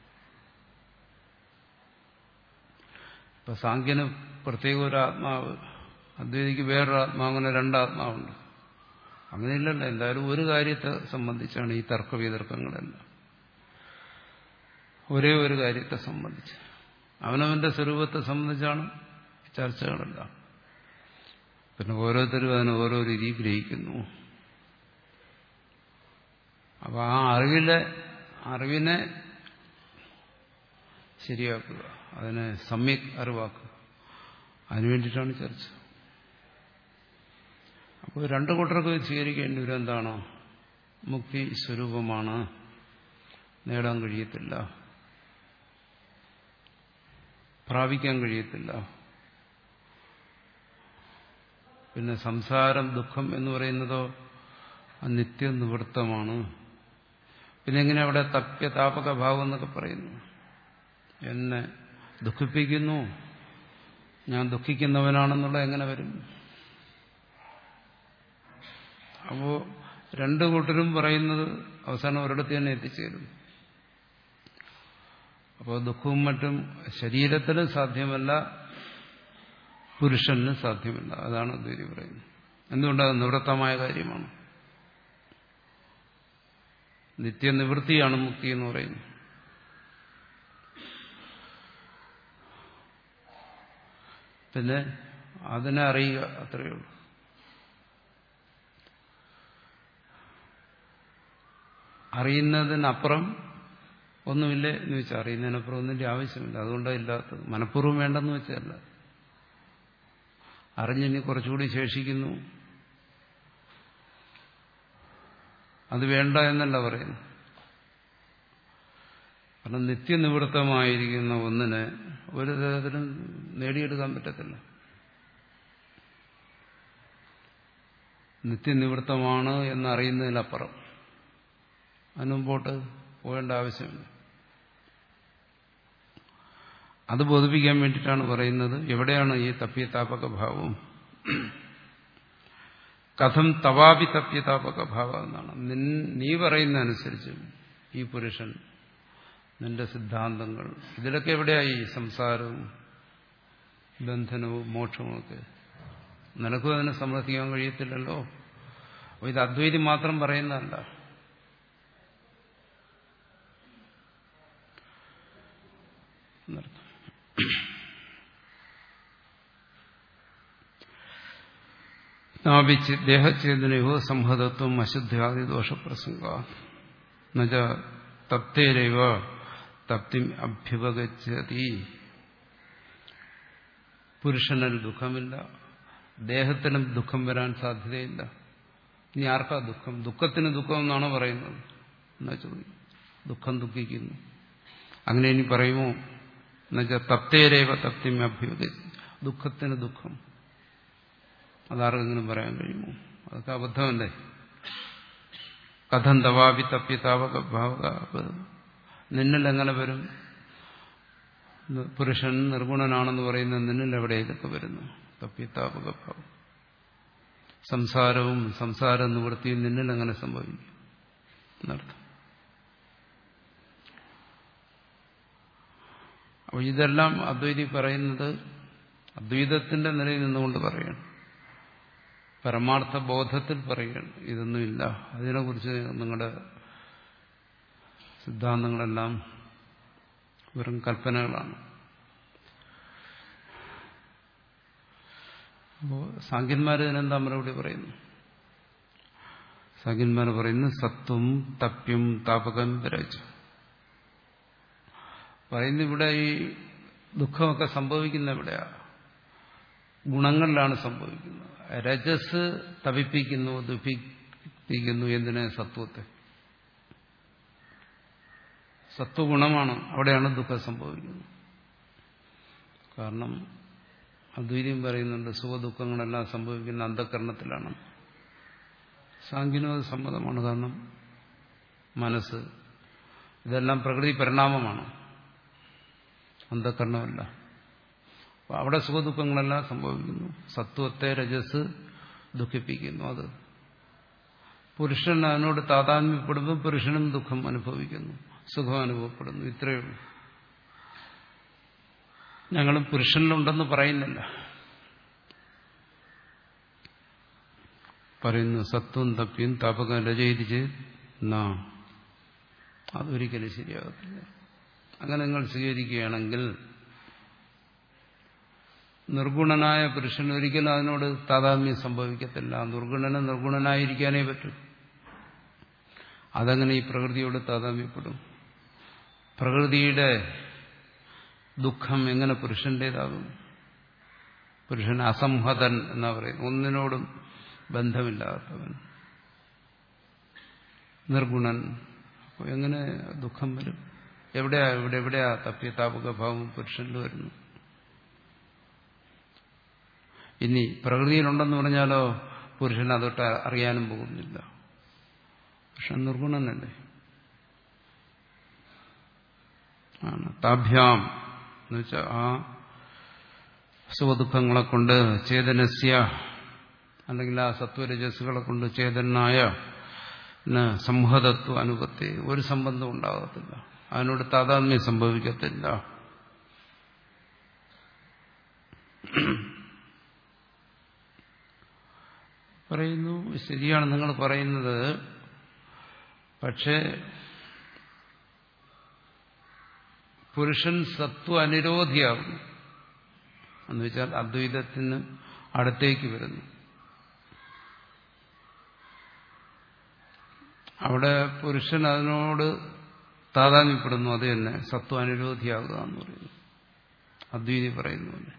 ഇപ്പൊ സാങ്ക്യന് പ്രത്യേക ഒരു ആത്മാവ്, അദ്വൈതിക്ക് വേറൊരു ആത്മാവ്, അങ്ങനെ രണ്ടാത്മാവുണ്ട്. അങ്ങനെയില്ലല്ലോ. എന്തായാലും ഒരു കാര്യത്തെ സംബന്ധിച്ചാണ് ഈ തർക്ക വിതർക്കങ്ങളെല്ലാം. ഒരേ ഒരു കാര്യത്തെ സംബന്ധിച്ച്, അവനവന്റെ സ്വരൂപത്തെ സംബന്ധിച്ചാണ് ചർച്ചകളെല്ലാം. പിന്നെ ഓരോരുത്തരും അതിനെ ഓരോ രീതി ഗ്രഹിക്കുന്നു. അപ്പൊ ആ അറിവിലെ അറിവിനെ ശരിയാക്കുക, അതിനെ സമ്യക് അറിവാക്കുക, അതിനുവേണ്ടിയിട്ടാണ് ചർച്ച. അപ്പോൾ രണ്ടു കൂട്ടർക്ക് സ്വീകരിക്കേണ്ടി വരും. എന്താണോ മുക്തി സ്വരൂപമാണ്, നേടാൻ കഴിയത്തില്ല, പ്രാപിക്കാൻ കഴിയത്തില്ല. പിന്നെ സംസാരം ദുഃഖം എന്ന് പറയുന്നതോ നിത്യനിവൃത്തമാണ്. പിന്നെ എങ്ങനെ അവിടെ തപ്യതാപക ഭാവം എന്നൊക്കെ പറയുന്നു? എന്നെ ദുഃഖിപ്പിക്കുന്നു, ഞാൻ ദുഃഖിക്കുന്നവനാണെന്നുള്ള എങ്ങനെ വരും? അപ്പോ രണ്ടു കൂട്ടരും പറയുന്നത് അവസാനം ഒരിടത്ത് തന്നെ എത്തിച്ചേരും. അപ്പോൾ ദുഃഖവും മറ്റും ശരീരത്തിന് സാധ്യമല്ല, പുരുഷന് സാധ്യമല്ല. അതാണ് അദ്വൈതി പറയുന്നത്. എന്തുകൊണ്ടത് നിവൃത്തമായ കാര്യമാണ്. നിത്യനിവൃത്തിയാണ് മുക്തി എന്ന് പറയുന്നത്. പിന്നെ അതിനെ അറിയുക, അത്രയേ ഉള്ളൂ. അറിയുന്നതിനപ്പുറം ഒന്നുമില്ലേ എന്ന് വെച്ചാൽ അറിയുന്നതിനപ്പുറം ഒന്നിന്റെ ആവശ്യമില്ല. അതുകൊണ്ടാണ് ഇല്ലാത്തത്. മനഃപൂർവ്വം വേണ്ടെന്ന് വെച്ചല്ല, അറിഞ്ഞിനി കുറച്ചുകൂടി ശേഷിക്കുന്നു, അത് വേണ്ട എന്നല്ല പറയുന്നു. കാരണം നിത്യനിവൃത്തമായിരിക്കുന്ന ഒന്നിനെ ഒരു തരത്തിലും നേടിയെടുക്കാൻ പറ്റത്തില്ല. നിത്യനിവൃത്തമാണ് എന്നറിയുന്നതിനപ്പുറം അതിന് മുമ്പോട്ട് പോകേണ്ട ആവശ്യമില്ല. അത് ബോധിപ്പിക്കാൻ വേണ്ടിയിട്ടാണ് പറയുന്നത്. എവിടെയാണ് ഈ തപ്യതാപക ഭാവം? കഥം തവാപി തപ്യതാപക ഭാവം എന്നാണ്. നീ പറയുന്ന അനുസരിച്ച് ഈ പുരുഷൻ, നിന്റെ സിദ്ധാന്തങ്ങൾ, ഇതിലൊക്കെ എവിടെയായി സംസാരവും ബന്ധനവും മോക്ഷവും ഒക്കെ? നിനക്കും അതിനെ സമർത്ഥിക്കാൻ കഴിയത്തില്ലല്ലോ. അപ്പോൾ ഇത് അദ്വൈതി മാത്രം പറയുന്നതല്ല. ദേഹചേതനയോ സംഹതത്വം അശുദ്ധ്യാദി ദോഷപ്രസംഗ എന്നുവെച്ച തപ്തേരൈവ തപ്തിം അഭ്യുപഗച്ഛതി. പുരുഷനിൽ ദുഃഖമില്ല, ദേഹത്തിനും ദുഃഖം വരാൻ സാധ്യതയില്ല. ഇനി ആർക്കാ ദുഃഖം? ദുഃഖത്തിന് ദുഃഖം എന്നാണോ പറയുന്നത്? എന്നാ ചോദിക്കും. ദുഃഖം ദുഃഖിക്കുന്നു, അങ്ങനെ ഇനി പറയുമോ? എന്നുവെച്ചാൽ തപ്തേരൈവ തപ്തിം അഭ്യുപഗച്ഛതി, ദുഃഖത്തിന് ദുഃഖം, അതാർക്കെങ്കിലും പറയാൻ കഴിയുമോ? അതൊക്കെ അബദ്ധമല്ലേ. കഥം തവാപി തപ്യതാപക ഭാവക, നിന്നിൽ എങ്ങനെ വരും? പുരുഷൻ നിർഗുണനാണെന്ന് പറയുന്നത് നിന്നിൽ എവിടെ ഇതൊക്കെ വരുന്നു? തപ്യതാപക ഭാവം. സംസാരവും സംസാര നിവൃത്തിയും നിന്നിൽ എങ്ങനെ സംഭവിക്കും എന്നർത്ഥം. അപ്പോൾ ഇതെല്ലാം അദ്വൈതി പറയുന്നത് അദ്വൈതത്തിന്റെ നിലയിൽ നിന്നുകൊണ്ട് പറയണം, പരമാർത്ഥ ബോധത്തിൽ പറയുകയാണ്. ഇതൊന്നുമില്ല, അതിനെക്കുറിച്ച് നിങ്ങളുടെ സിദ്ധാന്തങ്ങളെല്ലാം വെറും കൽപ്പനകളാണ്. അപ്പോൾ സാഖ്യന്മാർ ഇതിനെന്താ മറുപടി പറയുന്നു? സാഖ്യന്മാർ പറയുന്നു സത്വം തപ്യം താപകം വിരജ. പറയുന്നു ഇവിടെ ഈ ദുഃഖമൊക്കെ സംഭവിക്കുന്ന എവിടെയാ? ഗുണങ്ങളിലാണ് സംഭവിക്കുന്നത്. രജസ് തപിപ്പിക്കുന്നു, ദുഃഖിപ്പിക്കുന്നു. എന്തിനെ? സത്വത്തെ. സത്വഗുണമാണ്, അവിടെയാണ് ദുഃഖം സംഭവിക്കുന്നത്. കാരണം അദ്വൈതം പറയുന്നുണ്ട് സുഖദുഃഖങ്ങളെല്ലാം സംഭവിക്കുന്ന അന്ധകരണത്തിലാണ്. സാഖ്യനും അത് സമ്മതമാണ്. കാരണം മനസ്സ് ഇതെല്ലാം പ്രകൃതി പരിണാമമാണ്, അന്ധകരണമല്ല. അപ്പോൾ അവിടെ സുഖദുഃഖങ്ങളെല്ലാം സംഭവിക്കുന്നു. സത്വത്തെ രജസ് ദുഃഖിപ്പിക്കുന്നു. അത് പുരുഷൻ അതിനോട് താതാത്മ്യപ്പെടുമ്പോൾ പുരുഷനും ദുഃഖം അനുഭവിക്കുന്നു, സുഖം അനുഭവപ്പെടുന്നു. ഇത്രയേ ഉള്ളൂ. ഞങ്ങളും പുരുഷനിലുണ്ടെന്ന് പറയുന്നില്ല. പറയുന്നു സത്വം തപ്യം താപകം രചയിച്ച് എന്നാ അതൊരിക്കലും ശരിയാകത്തില്ല. അങ്ങനെ നിങ്ങൾ സ്വീകരിക്കുകയാണെങ്കിൽ നിർഗുണനായ പുരുഷൻ ഒരിക്കലും അതിനോട് താതാത്മ്യം സംഭവിക്കത്തില്ല. നിർഗുണന് നിർഗുണനായിരിക്കാനേ പറ്റൂ. അതങ്ങനെ ഈ പ്രകൃതിയോട് താതാത്മ്യപ്പെടും. പ്രകൃതിയുടെ ദുഃഖം എങ്ങനെ പുരുഷന്റേതാകും? പുരുഷൻ അസംഹതൻ എന്നാ പറയുന്നത്, ഒന്നിനോടും ബന്ധമില്ലാത്തവൻ, നിർഗുണൻ. അപ്പോൾ എങ്ങനെ ദുഃഖം വരും? എവിടെയാ ഇവിടെ എവിടെയാ തപ്യതാപക ഭാവം പുരുഷനിൽ വരുന്നു? ഇനി പ്രകൃതിയിലുണ്ടെന്ന് പറഞ്ഞാലോ പുരുഷൻ അതൊട്ട് അറിയാനും പോകുന്നില്ല. പുരുഷൻ നിർഗുണനല്ലേ. ആണ് താഭ്യാം എന്ന് വെച്ചാൽ ആ സുഖദുഃഖങ്ങളെ കൊണ്ട് ചേതനസ്യ അല്ലെങ്കിൽ ആ സത്വരജസ്സുകളെ കൊണ്ട് ചേതനായ സംഹതത്വ അനുപത്തി ഒരു സംബന്ധം ഉണ്ടാകത്തില്ല, അതിനോട് താതാത്മ്യം സംഭവിക്കത്തില്ല. പറയുന്നു ശരിയാണ് നിങ്ങൾ പറയുന്നത്. പക്ഷേ പുരുഷൻ സത്വ അനിരോധിയാകുന്നു എന്ന് വെച്ചാൽ അദ്വൈതത്തിന് അടുത്തേക്ക് വരുന്നു. അവിടെ പുരുഷൻ അതിനോട് താതാത്മ്യപ്പെടുന്നു. അത് തന്നെ സത്വ അനിരോധിയാകുക എന്ന് പറയുന്നു. അദ്വൈതി പറയുന്നു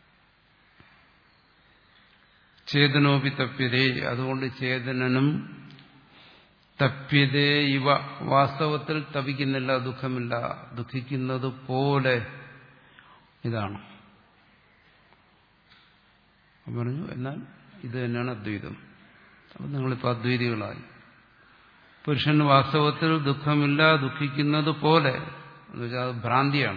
ചേതനോപി തപ്യതേ, അതുകൊണ്ട് ചേതനനും തപ്യതേ ഇവ, വാസ്തവത്തിൽ തപിക്കുന്നില്ല, ദുഃഖമില്ല, ദുഃഖിക്കുന്നത് പോലെ ഇതാണ് പറഞ്ഞു. എന്നാൽ ഇത് തന്നെയാണ് അദ്വൈതം. അപ്പം നിങ്ങളിപ്പോൾ അദ്വൈതികളായി. പുരുഷന് വാസ്തവത്തിൽ ദുഃഖമില്ല, ദുഃഖിക്കുന്നത് പോലെ എന്ന് വെച്ചാൽ അത് ഭ്രാന്തിയാണ്.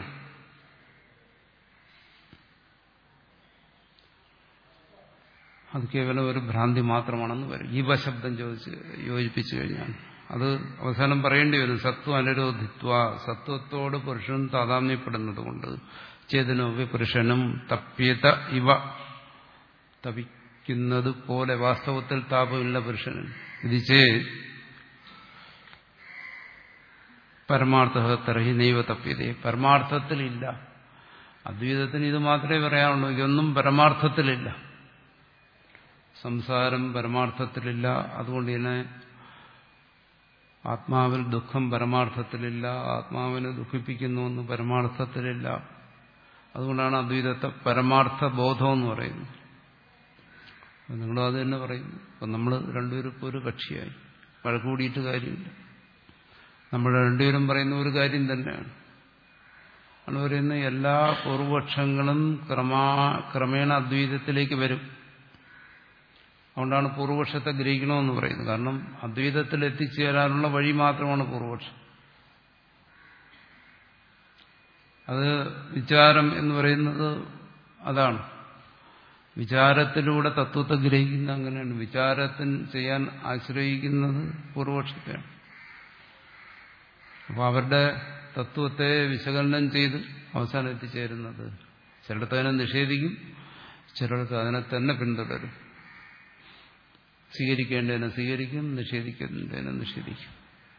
അത് കേവലം ഒരു ഭ്രാന്തി മാത്രമാണെന്ന് വരും. ഈവ ശബ്ദം ചോദിച്ച് യോജിപ്പിച്ചു കഴിഞ്ഞാൽ അത് അവസാനം പറയേണ്ടി വരും. സത്വ അനിരോധിത്വ, സത്വത്തോട് പുരുഷനും താതാത്മ്യപ്പെടുന്നത് കൊണ്ട് ചേതനോപി പുരുഷനും തപ്യത ഇവ, തപിക്കുന്നത് പോലെ വാസ്തവത്തിൽ താപമില്ല പുരുഷനും. ഇത് ചേ പരമാർത്ഥ തർഹി നൈവ തപ്യതേ, പരമാർത്ഥത്തിലില്ല. അദ്വൈതത്തിന് ഇത് മാത്രമേ പറയാനുള്ളൂ, ഇതൊന്നും പരമാർത്ഥത്തിലില്ല. സംസാരം പരമാർത്ഥത്തിലില്ല. അതുകൊണ്ട് തന്നെ ആത്മാവിൽ ദുഃഖം പരമാർത്ഥത്തിലില്ല, ആത്മാവിനെ ദുഃഖിപ്പിക്കുന്നുവെന്ന് പരമാർത്ഥത്തിലില്ല. അതുകൊണ്ടാണ് അദ്വൈതത്തെ പരമാർത്ഥ ബോധം എന്ന് പറയുന്നത്. നിങ്ങളും അത് തന്നെ പറയുന്നു. അപ്പം നമ്മൾ രണ്ടുപേരും ഇപ്പോൾ ഒരു കക്ഷിയായി, വഴക്കുകൂടിയിട്ട് കാര്യമില്ല. നമ്മൾ രണ്ടുപേരും പറയുന്ന ഒരു കാര്യം തന്നെയാണ്. ആണ് പറയുന്ന എല്ലാ പൂർവപക്ഷങ്ങളും ക്രമാ ക്രമേണ അദ്വൈതത്തിലേക്ക് വരും. അതുകൊണ്ടാണ് പൂർവപക്ഷത്തെ ഗ്രഹിക്കണമെന്ന് പറയുന്നത്. കാരണം അദ്വൈതത്തിൽ എത്തിച്ചേരാനുള്ള വഴി മാത്രമാണ് പൂർവപക്ഷം. അത് വിചാരം എന്ന് പറയുന്നത് അതാണ്. വിചാരത്തിലൂടെ തത്വത്തെ ഗ്രഹിക്കുന്ന അങ്ങനെയാണ്. വിചാരത്തിന് ചെയ്യാൻ ആശ്രയിക്കുന്നത് പൂർവപക്ഷത്തെയാണ്. അപ്പോൾ അവരുടെ തത്വത്തെ വിശകലനം ചെയ്ത് അവസാനം എത്തിച്ചേരുന്നത് ചിലടത്ത് അതിനെ നിഷേധിക്കും, ചിലടത്ത് അതിനെ തന്നെ പിന്തുടരും. സ്വീകരിക്കേണ്ടതിനെ സ്വീകരിക്കും, നിഷേധിക്കേണ്ടതിനെ നിഷേധിക്കും.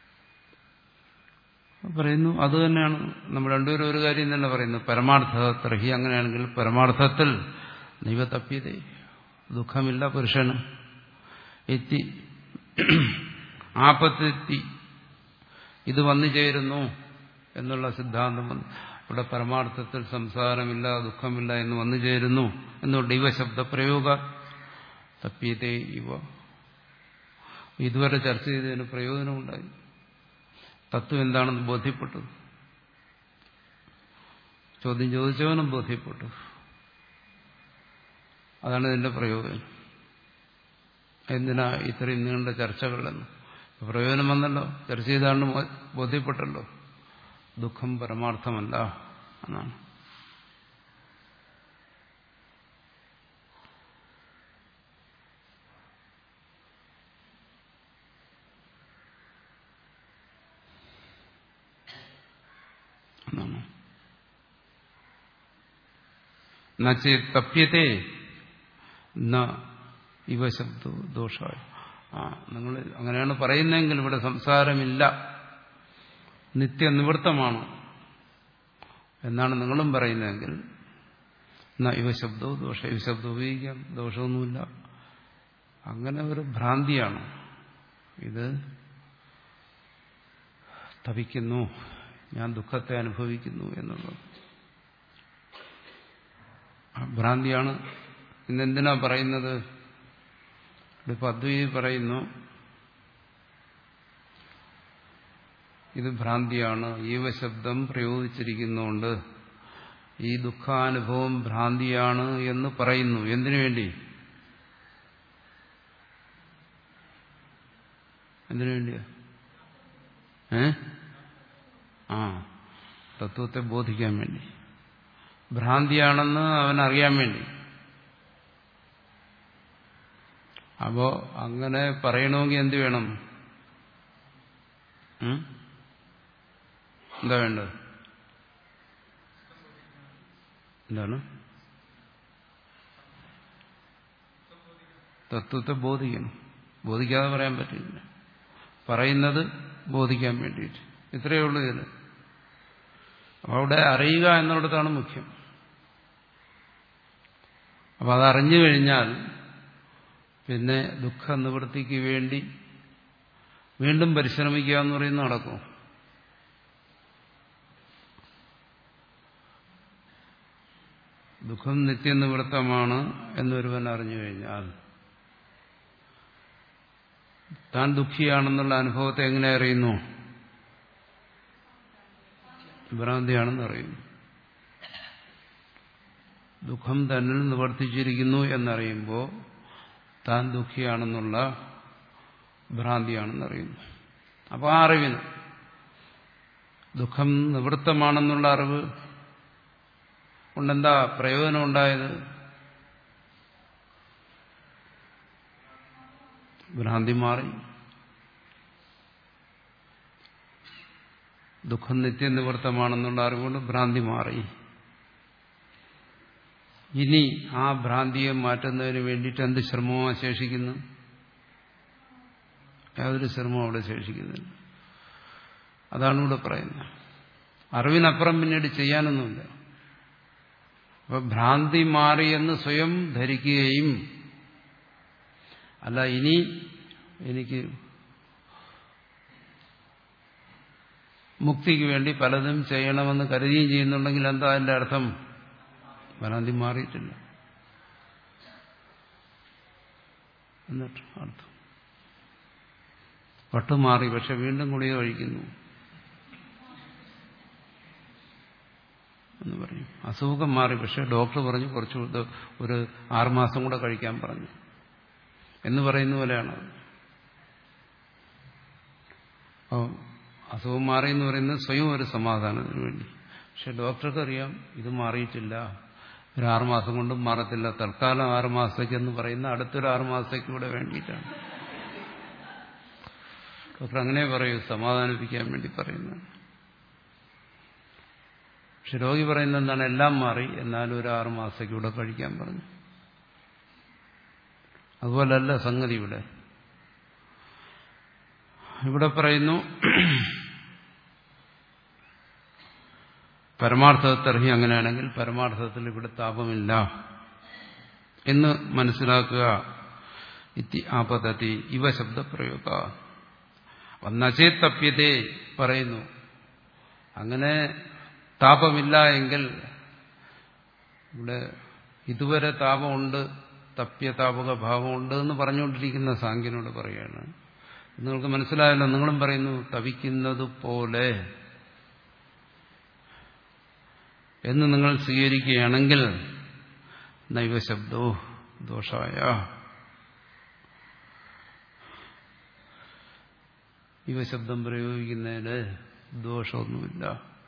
പറയുന്നു അത് തന്നെയാണ് നമ്മൾ രണ്ടുപേരും ഒരു കാര്യം തന്നെ പറയുന്നു. പരമാർത്ഥ ത്രഹി, അങ്ങനെയാണെങ്കിൽ പരമാർത്ഥത്തിൽ നൈവ തപ്യതേ, ദുഃഖമില്ല പുരുഷന്. എത്തി ആപത്തെത്തി ഇത് വന്നു ചേരുന്നു എന്നുള്ള സിദ്ധാന്തം വന്നു. ഇവിടെ പരമാർത്ഥത്തിൽ സംസാരമില്ല, ദുഃഖമില്ല എന്ന് വന്നു ചേരുന്നു എന്നുകൊണ്ട് ഇവ ശബ്ദപ്രയോഗ തപ്യത്തെ ഇവ. ഇതുവരെ ചർച്ച ചെയ്തതിന് പ്രയോജനമുണ്ടായി. തത്വം എന്താണെന്ന് ബോധ്യപ്പെട്ടു. ചോദ്യം ചോദിച്ചവനും ബോധ്യപ്പെട്ടു. അതാണ് ഇതിന്റെ പ്രയോജനം. എന്തിനാ ഇത്രയും നീണ്ട ചർച്ചകളെന്ന്? പ്രയോജനം വന്നല്ലോ, ചർച്ച ചെയ്താണ്ട് ബോധ്യപ്പെട്ടല്ലോ. ദുഃഖം പരമാർത്ഥമല്ല എന്നാണ്. എന്നാണ് നച്ചേ തപ്യത്തെ ന ഇവ ശബ്ദ ദോഷായ. ആ നിങ്ങൾ അങ്ങനെയാണ് പറയുന്നതെങ്കിൽ ഇവിടെ സംസാരമില്ല, നിത്യനിവൃത്തമാണ് എന്നാണ് നിങ്ങളും പറയുന്നതെങ്കിൽ ന ഇവ ശബ്ദവും ദോഷ. ഇവ ശബ്ദം ഉപയോഗിക്കാം, ദോഷമൊന്നുമില്ല. അങ്ങനെ ഒരു ഭ്രാന്തിയാണ് ഇത്. തപിക്കുന്നു, ഞാൻ ദുഃഖത്തെ അനുഭവിക്കുന്നു എന്നുള്ളത് ഭ്രാന്തിയാണ്. ഇന്നെന്തിനാ പറയുന്നത്? ഇപ്പൊ അദ്വൈതി പറയുന്നു ഇത് ഭ്രാന്തിയാണ്. ഈവശബ്ദം പ്രയോഗിച്ചിരിക്കുന്നുണ്ട് ഈ ദുഃഖാനുഭവം ഭ്രാന്തിയാണ് എന്ന് പറയുന്നു. എന്തിനു വേണ്ടി? എന്തിനു വേണ്ടിയാ? ഏ ആ തത്വത്തെ ബോധിക്കാൻ വേണ്ടി, ഭ്രാന്തിയാണെന്ന് അവനറിയാൻ വേണ്ടി. അപ്പോ അങ്ങനെ പറയണമെങ്കിൽ എന്ത് വേണം? എന്താ വേണ്ടത്? എന്താണ്? തത്വത്തെ ബോധിക്കണം. ബോധിക്കാതെ പറയാൻ പറ്റില്ല. പറയുന്നത് ബോധിക്കാൻ വേണ്ടിയിട്ട്. ഇത്രയേ ഉള്ളൂ ഇതിൽ. അപ്പൊ അവിടെ അറിയുക എന്നുള്ളതാണ് മുഖ്യം. അപ്പൊ അതറിഞ്ഞു കഴിഞ്ഞാൽ പിന്നെ ദുഃഖ നിവൃത്തിക്ക് വേണ്ടി വീണ്ടും പരിശ്രമിക്കുക എന്ന് പറയുന്നത് നടക്കും. ദുഃഖം നിത്യനിവൃത്തമാണ് എന്നൊരുവൻ അറിഞ്ഞു കഴിഞ്ഞാൽ താൻ ദുഃഖിയാണെന്നുള്ള അനുഭവത്തെ എങ്ങനെ അറിയുന്നു? ഭ്രാന്തിയാണെന്ന് അറിയുന്നു. ദുഃഖം തന്നിൽ നിവർത്തിച്ചിരിക്കുന്നു എന്നറിയുമ്പോൾ താൻ ദുഃഖിയാണെന്നുള്ള ഭ്രാന്തിയാണെന്നറിയുന്നു. അപ്പോൾ ആ അറിവിന് ദുഃഖം നിവൃത്തമാണെന്നുള്ള അറിവ് കൊണ്ടെന്താ പ്രയോജനം ഉണ്ടായത്? ഭ്രാന്തി മാറി. ദുഃഖം നിത്യനിവൃത്തമാണെന്നുള്ള അറിവുകൊണ്ട് ഭ്രാന്തി മാറി. ഇനി ആ ഭ്രാന്തിയെ മാറ്റുന്നതിന് വേണ്ടിയിട്ട് എന്ത് ശ്രമവും ശേഷിക്കുന്നു? യാതൊരു ശ്രമവും അവിടെ ശേഷിക്കുന്നില്ല. അതാണ് ഇവിടെ പറയുന്നത്. അറിവിനപ്പുറം പിന്നീട് ചെയ്യാനൊന്നുമില്ല. അപ്പൊ ഭ്രാന്തി മാറിയെന്ന് സ്വയം ധരിക്കുകയും അല്ല ഇനി എനിക്ക് മുക്തിക്ക് വേണ്ടി പലതും ചെയ്യണമെന്ന് കരുതുകയും ചെയ്യുന്നുണ്ടെങ്കിൽ എന്താ അതിന്റെ അർത്ഥം? ഭ്രാന്തി മാറിയിട്ടില്ല എന്നിട്ട് അർത്ഥം. പട്ടുമാറി, പക്ഷെ വീണ്ടും ഗുളിക കഴിക്കുന്നു എന്ന് പറയും. അസുഖം മാറി, പക്ഷെ ഡോക്ടർ പറഞ്ഞു കുറച്ച് ഒരു ആറുമാസം കൂടെ കഴിക്കാൻ പറഞ്ഞു എന്ന് പറയുന്ന പോലെയാണ്. അപ്പോൾ അസുഖം മാറി എന്ന് പറയുന്നത് സ്വയം ഒരു സമാധാനത്തിന് വേണ്ടി. പക്ഷെ ഡോക്ടർക്ക് അറിയാം ഇത് മാറിയിട്ടില്ല, ഒരു ആറുമാസം കൊണ്ടും മാറത്തില്ല, തൽക്കാലം ആറുമാസത്തേക്ക് എന്ന് പറയുന്ന അടുത്തൊരു ആറുമാസത്തേക്ക് കൂടെ വേണ്ടിയിട്ടാണ്. ഡോക്ടർ അങ്ങനെ പറയൂ, സമാധാനിപ്പിക്കാൻ വേണ്ടി പറയുന്നത്. പക്ഷെ രോഗി പറയുന്നത് എന്താണ്? എല്ലാം മാറി, എന്നാലും ഒരു ആറുമാസത്തേക്ക് കൂടെ കഴിക്കാൻ പറഞ്ഞു. അതുപോലല്ല സംഗതി ഇവിടെ. ഇവിടെ പറയുന്നു പരമാർത്ഥത്തർഹി അങ്ങനെയാണെങ്കിൽ പരമാർത്ഥത്തിൽ ഇവിടെ താപമില്ല എന്ന് മനസ്സിലാക്കുക. ഇതി ആപതതി ഇവ ശബ്ദപ്രയോഗ. നചേത്തപ്യതേ പറയുന്നു. അങ്ങനെ താപമില്ല എങ്കിൽ, ഇവിടെ ഇതുവരെ താപമുണ്ട്, തപ്യതാപക ഭാവമുണ്ട് എന്ന് പറഞ്ഞുകൊണ്ടിരിക്കുന്ന സാങ്കേനോട് പറയുകയാണ്. നിങ്ങൾക്ക് മനസ്സിലായല്ലോ, നിങ്ങളും പറയുന്നു തപിക്കുന്നത് പോലെ എന്ന് നിങ്ങൾ സ്വീകരിക്കുകയാണെങ്കിൽ നൈവശബ്ദോ ദോഷായ, ഇവശബ്ദം പ്രയോഗിക്കുന്നതിന് ദോഷമൊന്നുമില്ല.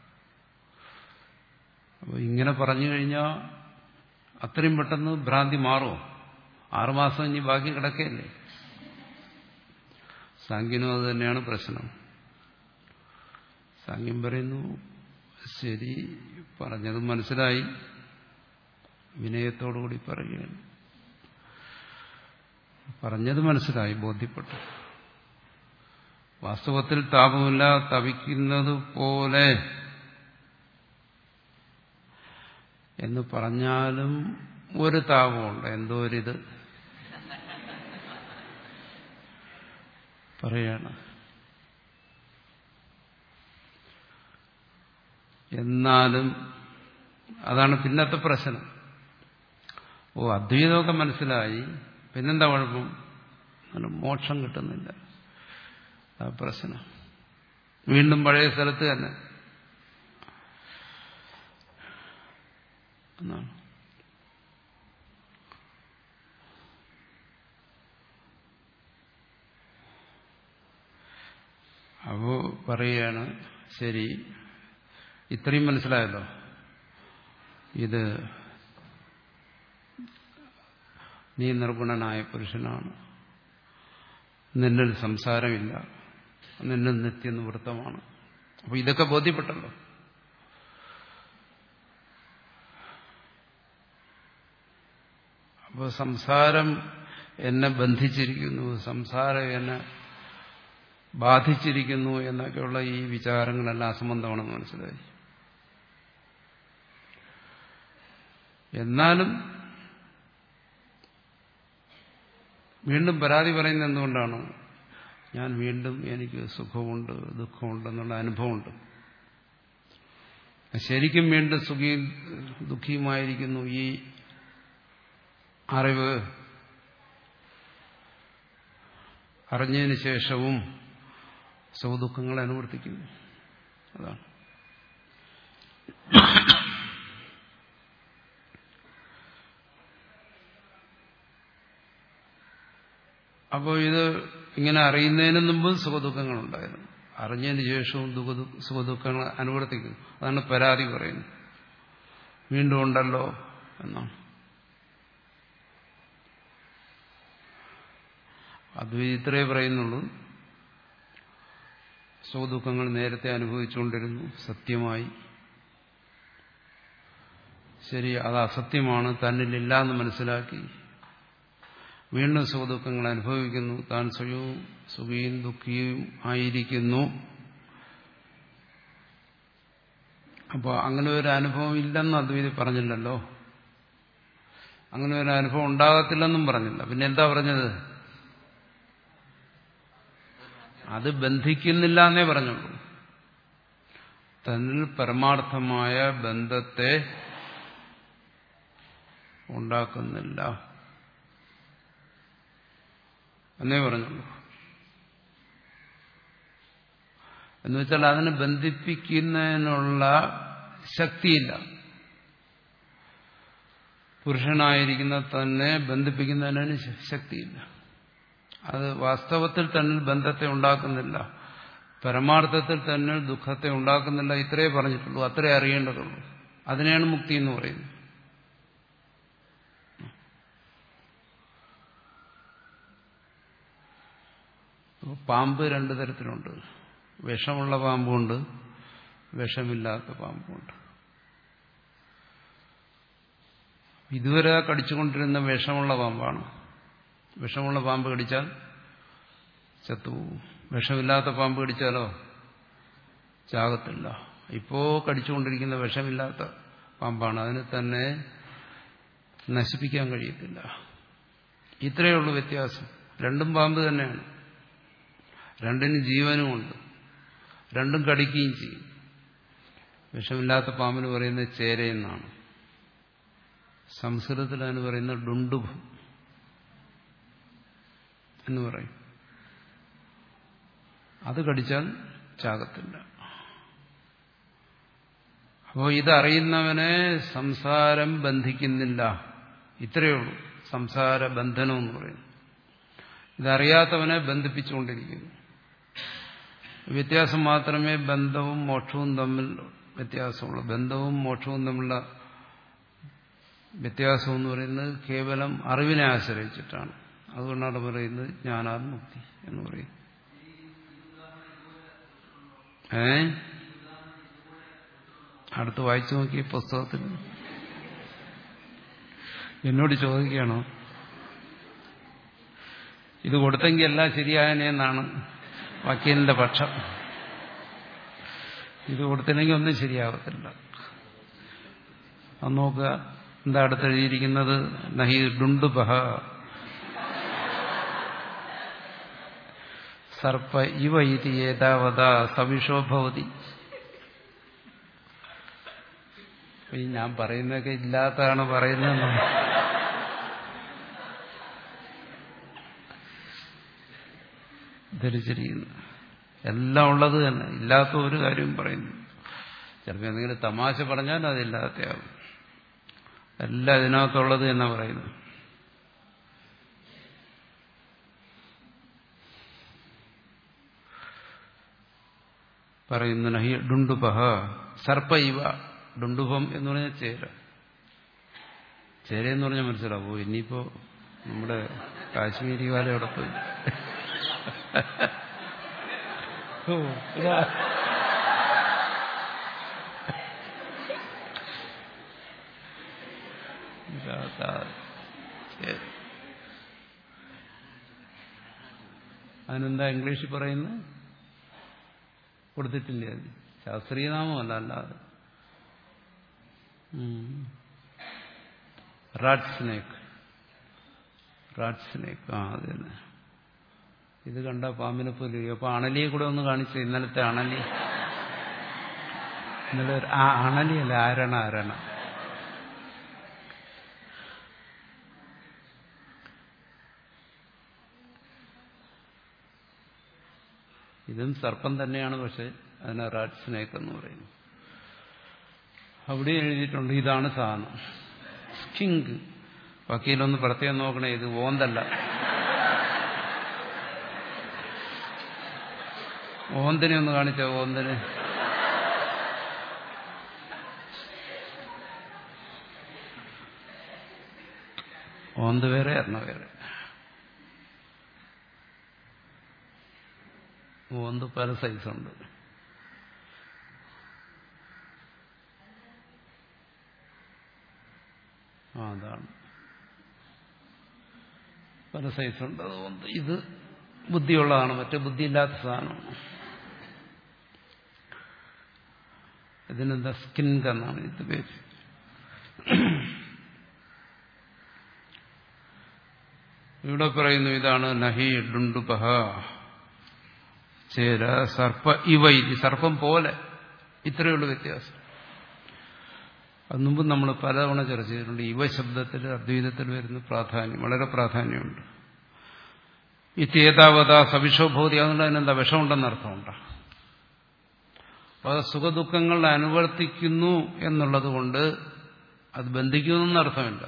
അപ്പോൾ ഇങ്ങനെ പറഞ്ഞു കഴിഞ്ഞാൽ അത്രയും പെട്ടെന്ന് ഭ്രാന്തി മാറുമോ? ആറുമാസം ഇനി ബാക്കി കിടക്കുകയല്ലേ. സാങ്കേനും അത് തന്നെയാണ് പ്രശ്നം. സാങ്കേൻ പറയുന്നു ശരി, പറഞ്ഞത് മനസ്സിലായി, വിനയത്തോടുകൂടി പറയുകയാണ്. പറഞ്ഞത് മനസ്സിലായി, ബോധ്യപ്പെട്ടു. വാസ്തവത്തിൽ താപമില്ല, തപിക്കുന്നത് പോലെ എന്ന് പറഞ്ഞാലും ഒരു താപമുണ്ട്, എന്തോ ഒരിത് പറയാണ്. എന്നാലും അതാണ് പിന്നത്തെ പ്രശ്നം. ഓ, അദ്വൈതമൊക്കെ മനസ്സിലായി, പിന്നെന്താ കുഴപ്പം? മോക്ഷം കിട്ടുന്നില്ല, ആ പ്രശ്നം. വീണ്ടും പഴയ സ്ഥലത്ത് തന്നെ എന്നാണ്. അപ്പോ പറയുകയാണ്, ശരി, ഇത്രയും മനസ്സിലായല്ലോ, ഇത് നീ നിർഗുണനായ പുരുഷനാണ്, നിന്നിൽ സംസാരമില്ല, നിന്നിൽ നിത്യനിവൃത്തമാണ്. അപ്പൊ ഇതൊക്കെ ബോധ്യപ്പെട്ടല്ലോ. അപ്പോൾ സംസാരം എന്നെ ബന്ധിച്ചിരിക്കുന്നു, സംസാരം എന്നെ ബാധിച്ചിരിക്കുന്നു എന്നൊക്കെയുള്ള ഈ വിചാരങ്ങളെല്ലാം അസംബന്ധമാണെന്ന് മനസ്സിലായി. എന്നാലും വീണ്ടും പരാതി പറയുന്നത് എന്തുകൊണ്ടാണ്? ഞാൻ വീണ്ടും എനിക്ക് സുഖമുണ്ട്, ദുഃഖമുണ്ടെന്നുള്ള അനുഭവമുണ്ട്. ശരിക്കും വീണ്ടും സുഖിയും ദുഃഖിയുമായിരിക്കുന്നു ഈ അറിവ്. അറിഞ്ഞതിന് ശേഷവും സുഖദുഃഖങ്ങളെ അനുവർത്തിക്കുന്നു. അതാണ്. അപ്പോൾ ഇത് ഇങ്ങനെ അറിയുന്നതിന് മുമ്പ് സുഖദുഃഖങ്ങളുണ്ടായിരുന്നു, അറിഞ്ഞതിന് ശേഷവും ദുഃഖ സുഖദുഃഖങ്ങൾ അനുവർത്തിക്കുന്നു. അതാണ് പരാതി പറയുന്നത്. വീണ്ടും ഉണ്ടല്ലോ എന്നാണ്. അദ്വൈതം ഇത്രേ പറയുന്നുള്ളൂ. സുഖദുഃഖങ്ങൾ നേരത്തെ അനുഭവിച്ചുകൊണ്ടിരുന്നു, സത്യമായി. ശരി, അത് അസത്യമാണ്, തന്നിലില്ല എന്ന് മനസ്സിലാക്കി വീണ്ടും സുഖദുഃഖങ്ങൾ അനുഭവിക്കുന്നു. താൻ സ്വയവും സുഖിയും ദുഃഖിയും ആയിരിക്കുന്നു. അപ്പോൾ അങ്ങനെ ഒരു അനുഭവം ഇല്ലെന്ന് അദ്വൈതി പറഞ്ഞില്ലല്ലോ, അങ്ങനെ ഒരു അനുഭവം ഉണ്ടാകത്തില്ലെന്നും പറഞ്ഞില്ല. പിന്നെ എന്താ പറഞ്ഞത്? അത് ബന്ധിക്കുന്നില്ല എന്നേ പറഞ്ഞുള്ളൂ. തന്നിൽ പരമാർത്ഥമായ ബന്ധത്തെ ഉണ്ടാക്കുന്നില്ല എന്നേ പറഞ്ഞുള്ളൂ. എന്നുവെച്ചാൽ അതിനെ ബന്ധിപ്പിക്കുന്നതിനുള്ള ശക്തിയില്ല. പുരുഷനായിരിക്കുന്ന തന്നെ ബന്ധിപ്പിക്കുന്നതിന് ശക്തിയില്ല. അത് വാസ്തവത്തിൽ തന്നിൽ ബന്ധത്തെ ഉണ്ടാക്കുന്നില്ല, പരമാർത്ഥത്തിൽ തന്നെ ദുഃഖത്തെ ഉണ്ടാക്കുന്നില്ല. ഇത്രേ പറഞ്ഞിട്ടുള്ളൂ, അത്രേ അറിയേണ്ടതുള്ളൂ. അതിനെയാണ് മുക്തി എന്ന് പറയുന്നത്. പാമ്പ് രണ്ടു തരത്തിലുണ്ട്. വിഷമുള്ള പാമ്പുണ്ട്, വിഷമില്ലാത്ത പാമ്പുണ്ട്. ഇതുവരെ കടിച്ചുകൊണ്ടിരുന്ന വിഷമുള്ള പാമ്പാണ്. വിഷമുള്ള പാമ്പ് കടിച്ചാൽ ചത്തുപോകും. വിഷമില്ലാത്ത പാമ്പ് കടിച്ചാലോ ചാകത്തില്ല. ഇപ്പോ കടിച്ചുകൊണ്ടിരിക്കുന്ന വിഷമില്ലാത്ത പാമ്പാണ്, അതിനെ തന്നെ നശിപ്പിക്കാൻ കഴിയത്തില്ല. ഇത്രയേ ഉള്ളൂ വ്യത്യാസം. രണ്ടും പാമ്പ് തന്നെയാണ്. രണ്ടിനും ജീവനുമുണ്ട്, രണ്ടും കടിക്കുകയും ചെയ്യും. വിഷമില്ലാത്ത പാമ്പിന് പറയുന്നത് ചേരയെന്നാണ്. സംസ്കൃതത്തിൽ അതിന് പറയുന്നത് ഡുണ്ടുഭം എന്ന് പറയും. അത് കടിച്ചാൽ ചാകത്തില്ല. അപ്പോൾ ഇതറിയുന്നവനെ സംസാരം ബന്ധിക്കുന്നില്ല. ഇത്രയേ ഉള്ളൂ സംസാര ബന്ധനം എന്ന് പറയുന്നു. ഇതറിയാത്തവനെ ബന്ധിപ്പിച്ചുകൊണ്ടിരിക്കുന്നു. വ്യത്യാസം മാത്രമേ ബന്ധവും മോക്ഷവും തമ്മിൽ വ്യത്യാസമുള്ളൂ. ബന്ധവും മോക്ഷവും തമ്മിലുള്ള വ്യത്യാസം എന്ന് പറയുന്നത് കേവലം അറിവിനെ ആശ്രയിച്ചിട്ടാണ്. അതുകൊണ്ടാണ് പറയുന്നത് ജ്ഞാനാത്മുക്തി എന്ന് പറയുന്നത്. ഏ അടുത്ത് വായിച്ചു നോക്കി പുസ്തകത്തിൽ. എന്നോട് ചോദിക്കുകയാണോ ഇത് കൊടുത്തെങ്കിൽ എല്ലാം ശരിയായനെന്നാണ് വക്കീലിന്റെ പക്ഷം. ഇത് കൊടുത്തില്ലെങ്കിൽ ഒന്നും ശരിയാവത്തില്ല. അത് നോക്കുക എന്താ അടുത്തെഴുതിയിരിക്കുന്നത്. നഹി ഡുണ്ടുപഹ സർപ്പ ഇവ ഇതി ഏതാവത സവിഷോ ഭവതി. ഈ ഞാൻ പറയുന്നതൊക്കെ ഇല്ലാത്തതാണ് പറയുന്നത്. ധരിച്ചിരിക്കുന്നു എല്ലാം ഉള്ളത് തന്നെ, ഇല്ലാത്ത ഒരു കാര്യവും പറയുന്നു. ചിലപ്പോൾ എന്തെങ്കിലും തമാശ പറഞ്ഞാൽ അതില്ലാത്തയാവും. എല്ലാം ഇതിനകത്തുള്ളത് എന്നാ പറയുന്നു. പറയുന്നു നഹി ഡുണ്ടുപഹ സർപ്പ ഇവ. ഡുണ്ടുഭം എന്ന് പറഞ്ഞാൽ ചേര. ചേരയെന്ന് പറഞ്ഞാൽ മനസ്സിലാവോ? ഇനിയിപ്പോ നമ്മുടെ കാശ്മീരി വാല അവിടെ പോയി. അതിനെന്താ ഇംഗ്ലീഷിൽ പറയുന്നത്? കൊടുത്തിട്ടില്ലേ? ശാസ്ത്രീയ നാമമല്ല, അല്ലാതെ റാറ്റ് സ്നേക്ക്. റാറ്റ് സ്നേക്ക് ആ അത് തന്നെ. ഇത് കണ്ട പാമ്പിനെ പോലെ. അപ്പൊ അണലിയെ കൂടെ ഒന്ന് കാണിച്ചു. ഇന്നലത്തെ അണലി. ഇന്നലെ ആ അണലിയല്ല, ആരണ ആരണ. ഇതും സർപ്പം തന്നെയാണ്, പക്ഷെ അതിനെ റാറ്റ് സ്നേക്ക് എന്ന് പറയുന്നു. അവിടെ എഴുതിയിട്ടുണ്ട് ഇതാണ് സാധനം. സ്കിങ്ക്. വക്കീലൊന്ന് പ്രത്യേകം നോക്കണേ, ഇത് ഓന്തല്ല. ഓന്തിനെ ഒന്ന് കാണിച്ചോ. ഓന്തിന് ഓന്ത് വേറെ എണ്ണ വേറെ. ഓന്ത് പല സൈസുണ്ട്. ആ അതാണ് പല സൈസുണ്ട്. അതുകൊണ്ട് ഇത് ബുദ്ധിയുള്ളതാണ്, മറ്റേ ബുദ്ധിയില്ലാത്ത സാധനമാണ്. ഇതിനെന്താ സ്കിൻക് എന്നാണ് ഇത് പേര്. ഇവിടെ പറയുന്നു ഇതാണ് നഹി ഡുണ്ടുപഹ ചേര സർപ്പ ഇവ ഇതി. സർപ്പം പോലെ. ഇത്രയുള്ള വ്യത്യാസം. അത് മുമ്പ് നമ്മൾ പലതവണ ചർച്ച ചെയ്തിട്ടുണ്ട്. ഇവ ശബ്ദത്തിൽ അദ്വൈതത്തിൽ വരുന്ന പ്രാധാന്യം വളരെ പ്രാധാന്യമുണ്ട്. ഇത്യേതാവത സവിഷോഭൂതി. അതുകൊണ്ട് അതിനെന്താ വിഷമുണ്ടെന്ന് അർത്ഥമുണ്ടോ? അപ്പോൾ സുഖദുഃഖങ്ങൾ അനുവർത്തിക്കുന്നു എന്നുള്ളത് കൊണ്ട് അത് ബന്ധിക്കുന്നു അർത്ഥമില്ല.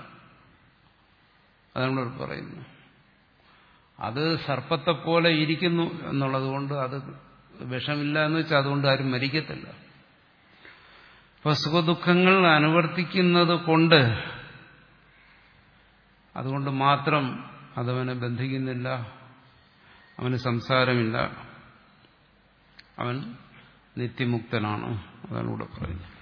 അതാണ് പറയുന്നു. അത് സർപ്പത്തെപ്പോലെ ഇരിക്കുന്നു എന്നുള്ളത് കൊണ്ട് അത് വിഷമില്ല എന്ന് വെച്ചാൽ അതുകൊണ്ട് ആരും മരിക്കത്തില്ല. അപ്പോൾ സുഖദുഃഖങ്ങൾ അനുവർത്തിക്കുന്നത് കൊണ്ട് അതുകൊണ്ട് മാത്രം അതവനെ ബന്ധിക്കുന്നില്ല, അവന് സംസാരമില്ല, അവൻ നിത്യമുക്തനാണ്. അതാണ് ഇവിടെ പറയുന്നത്.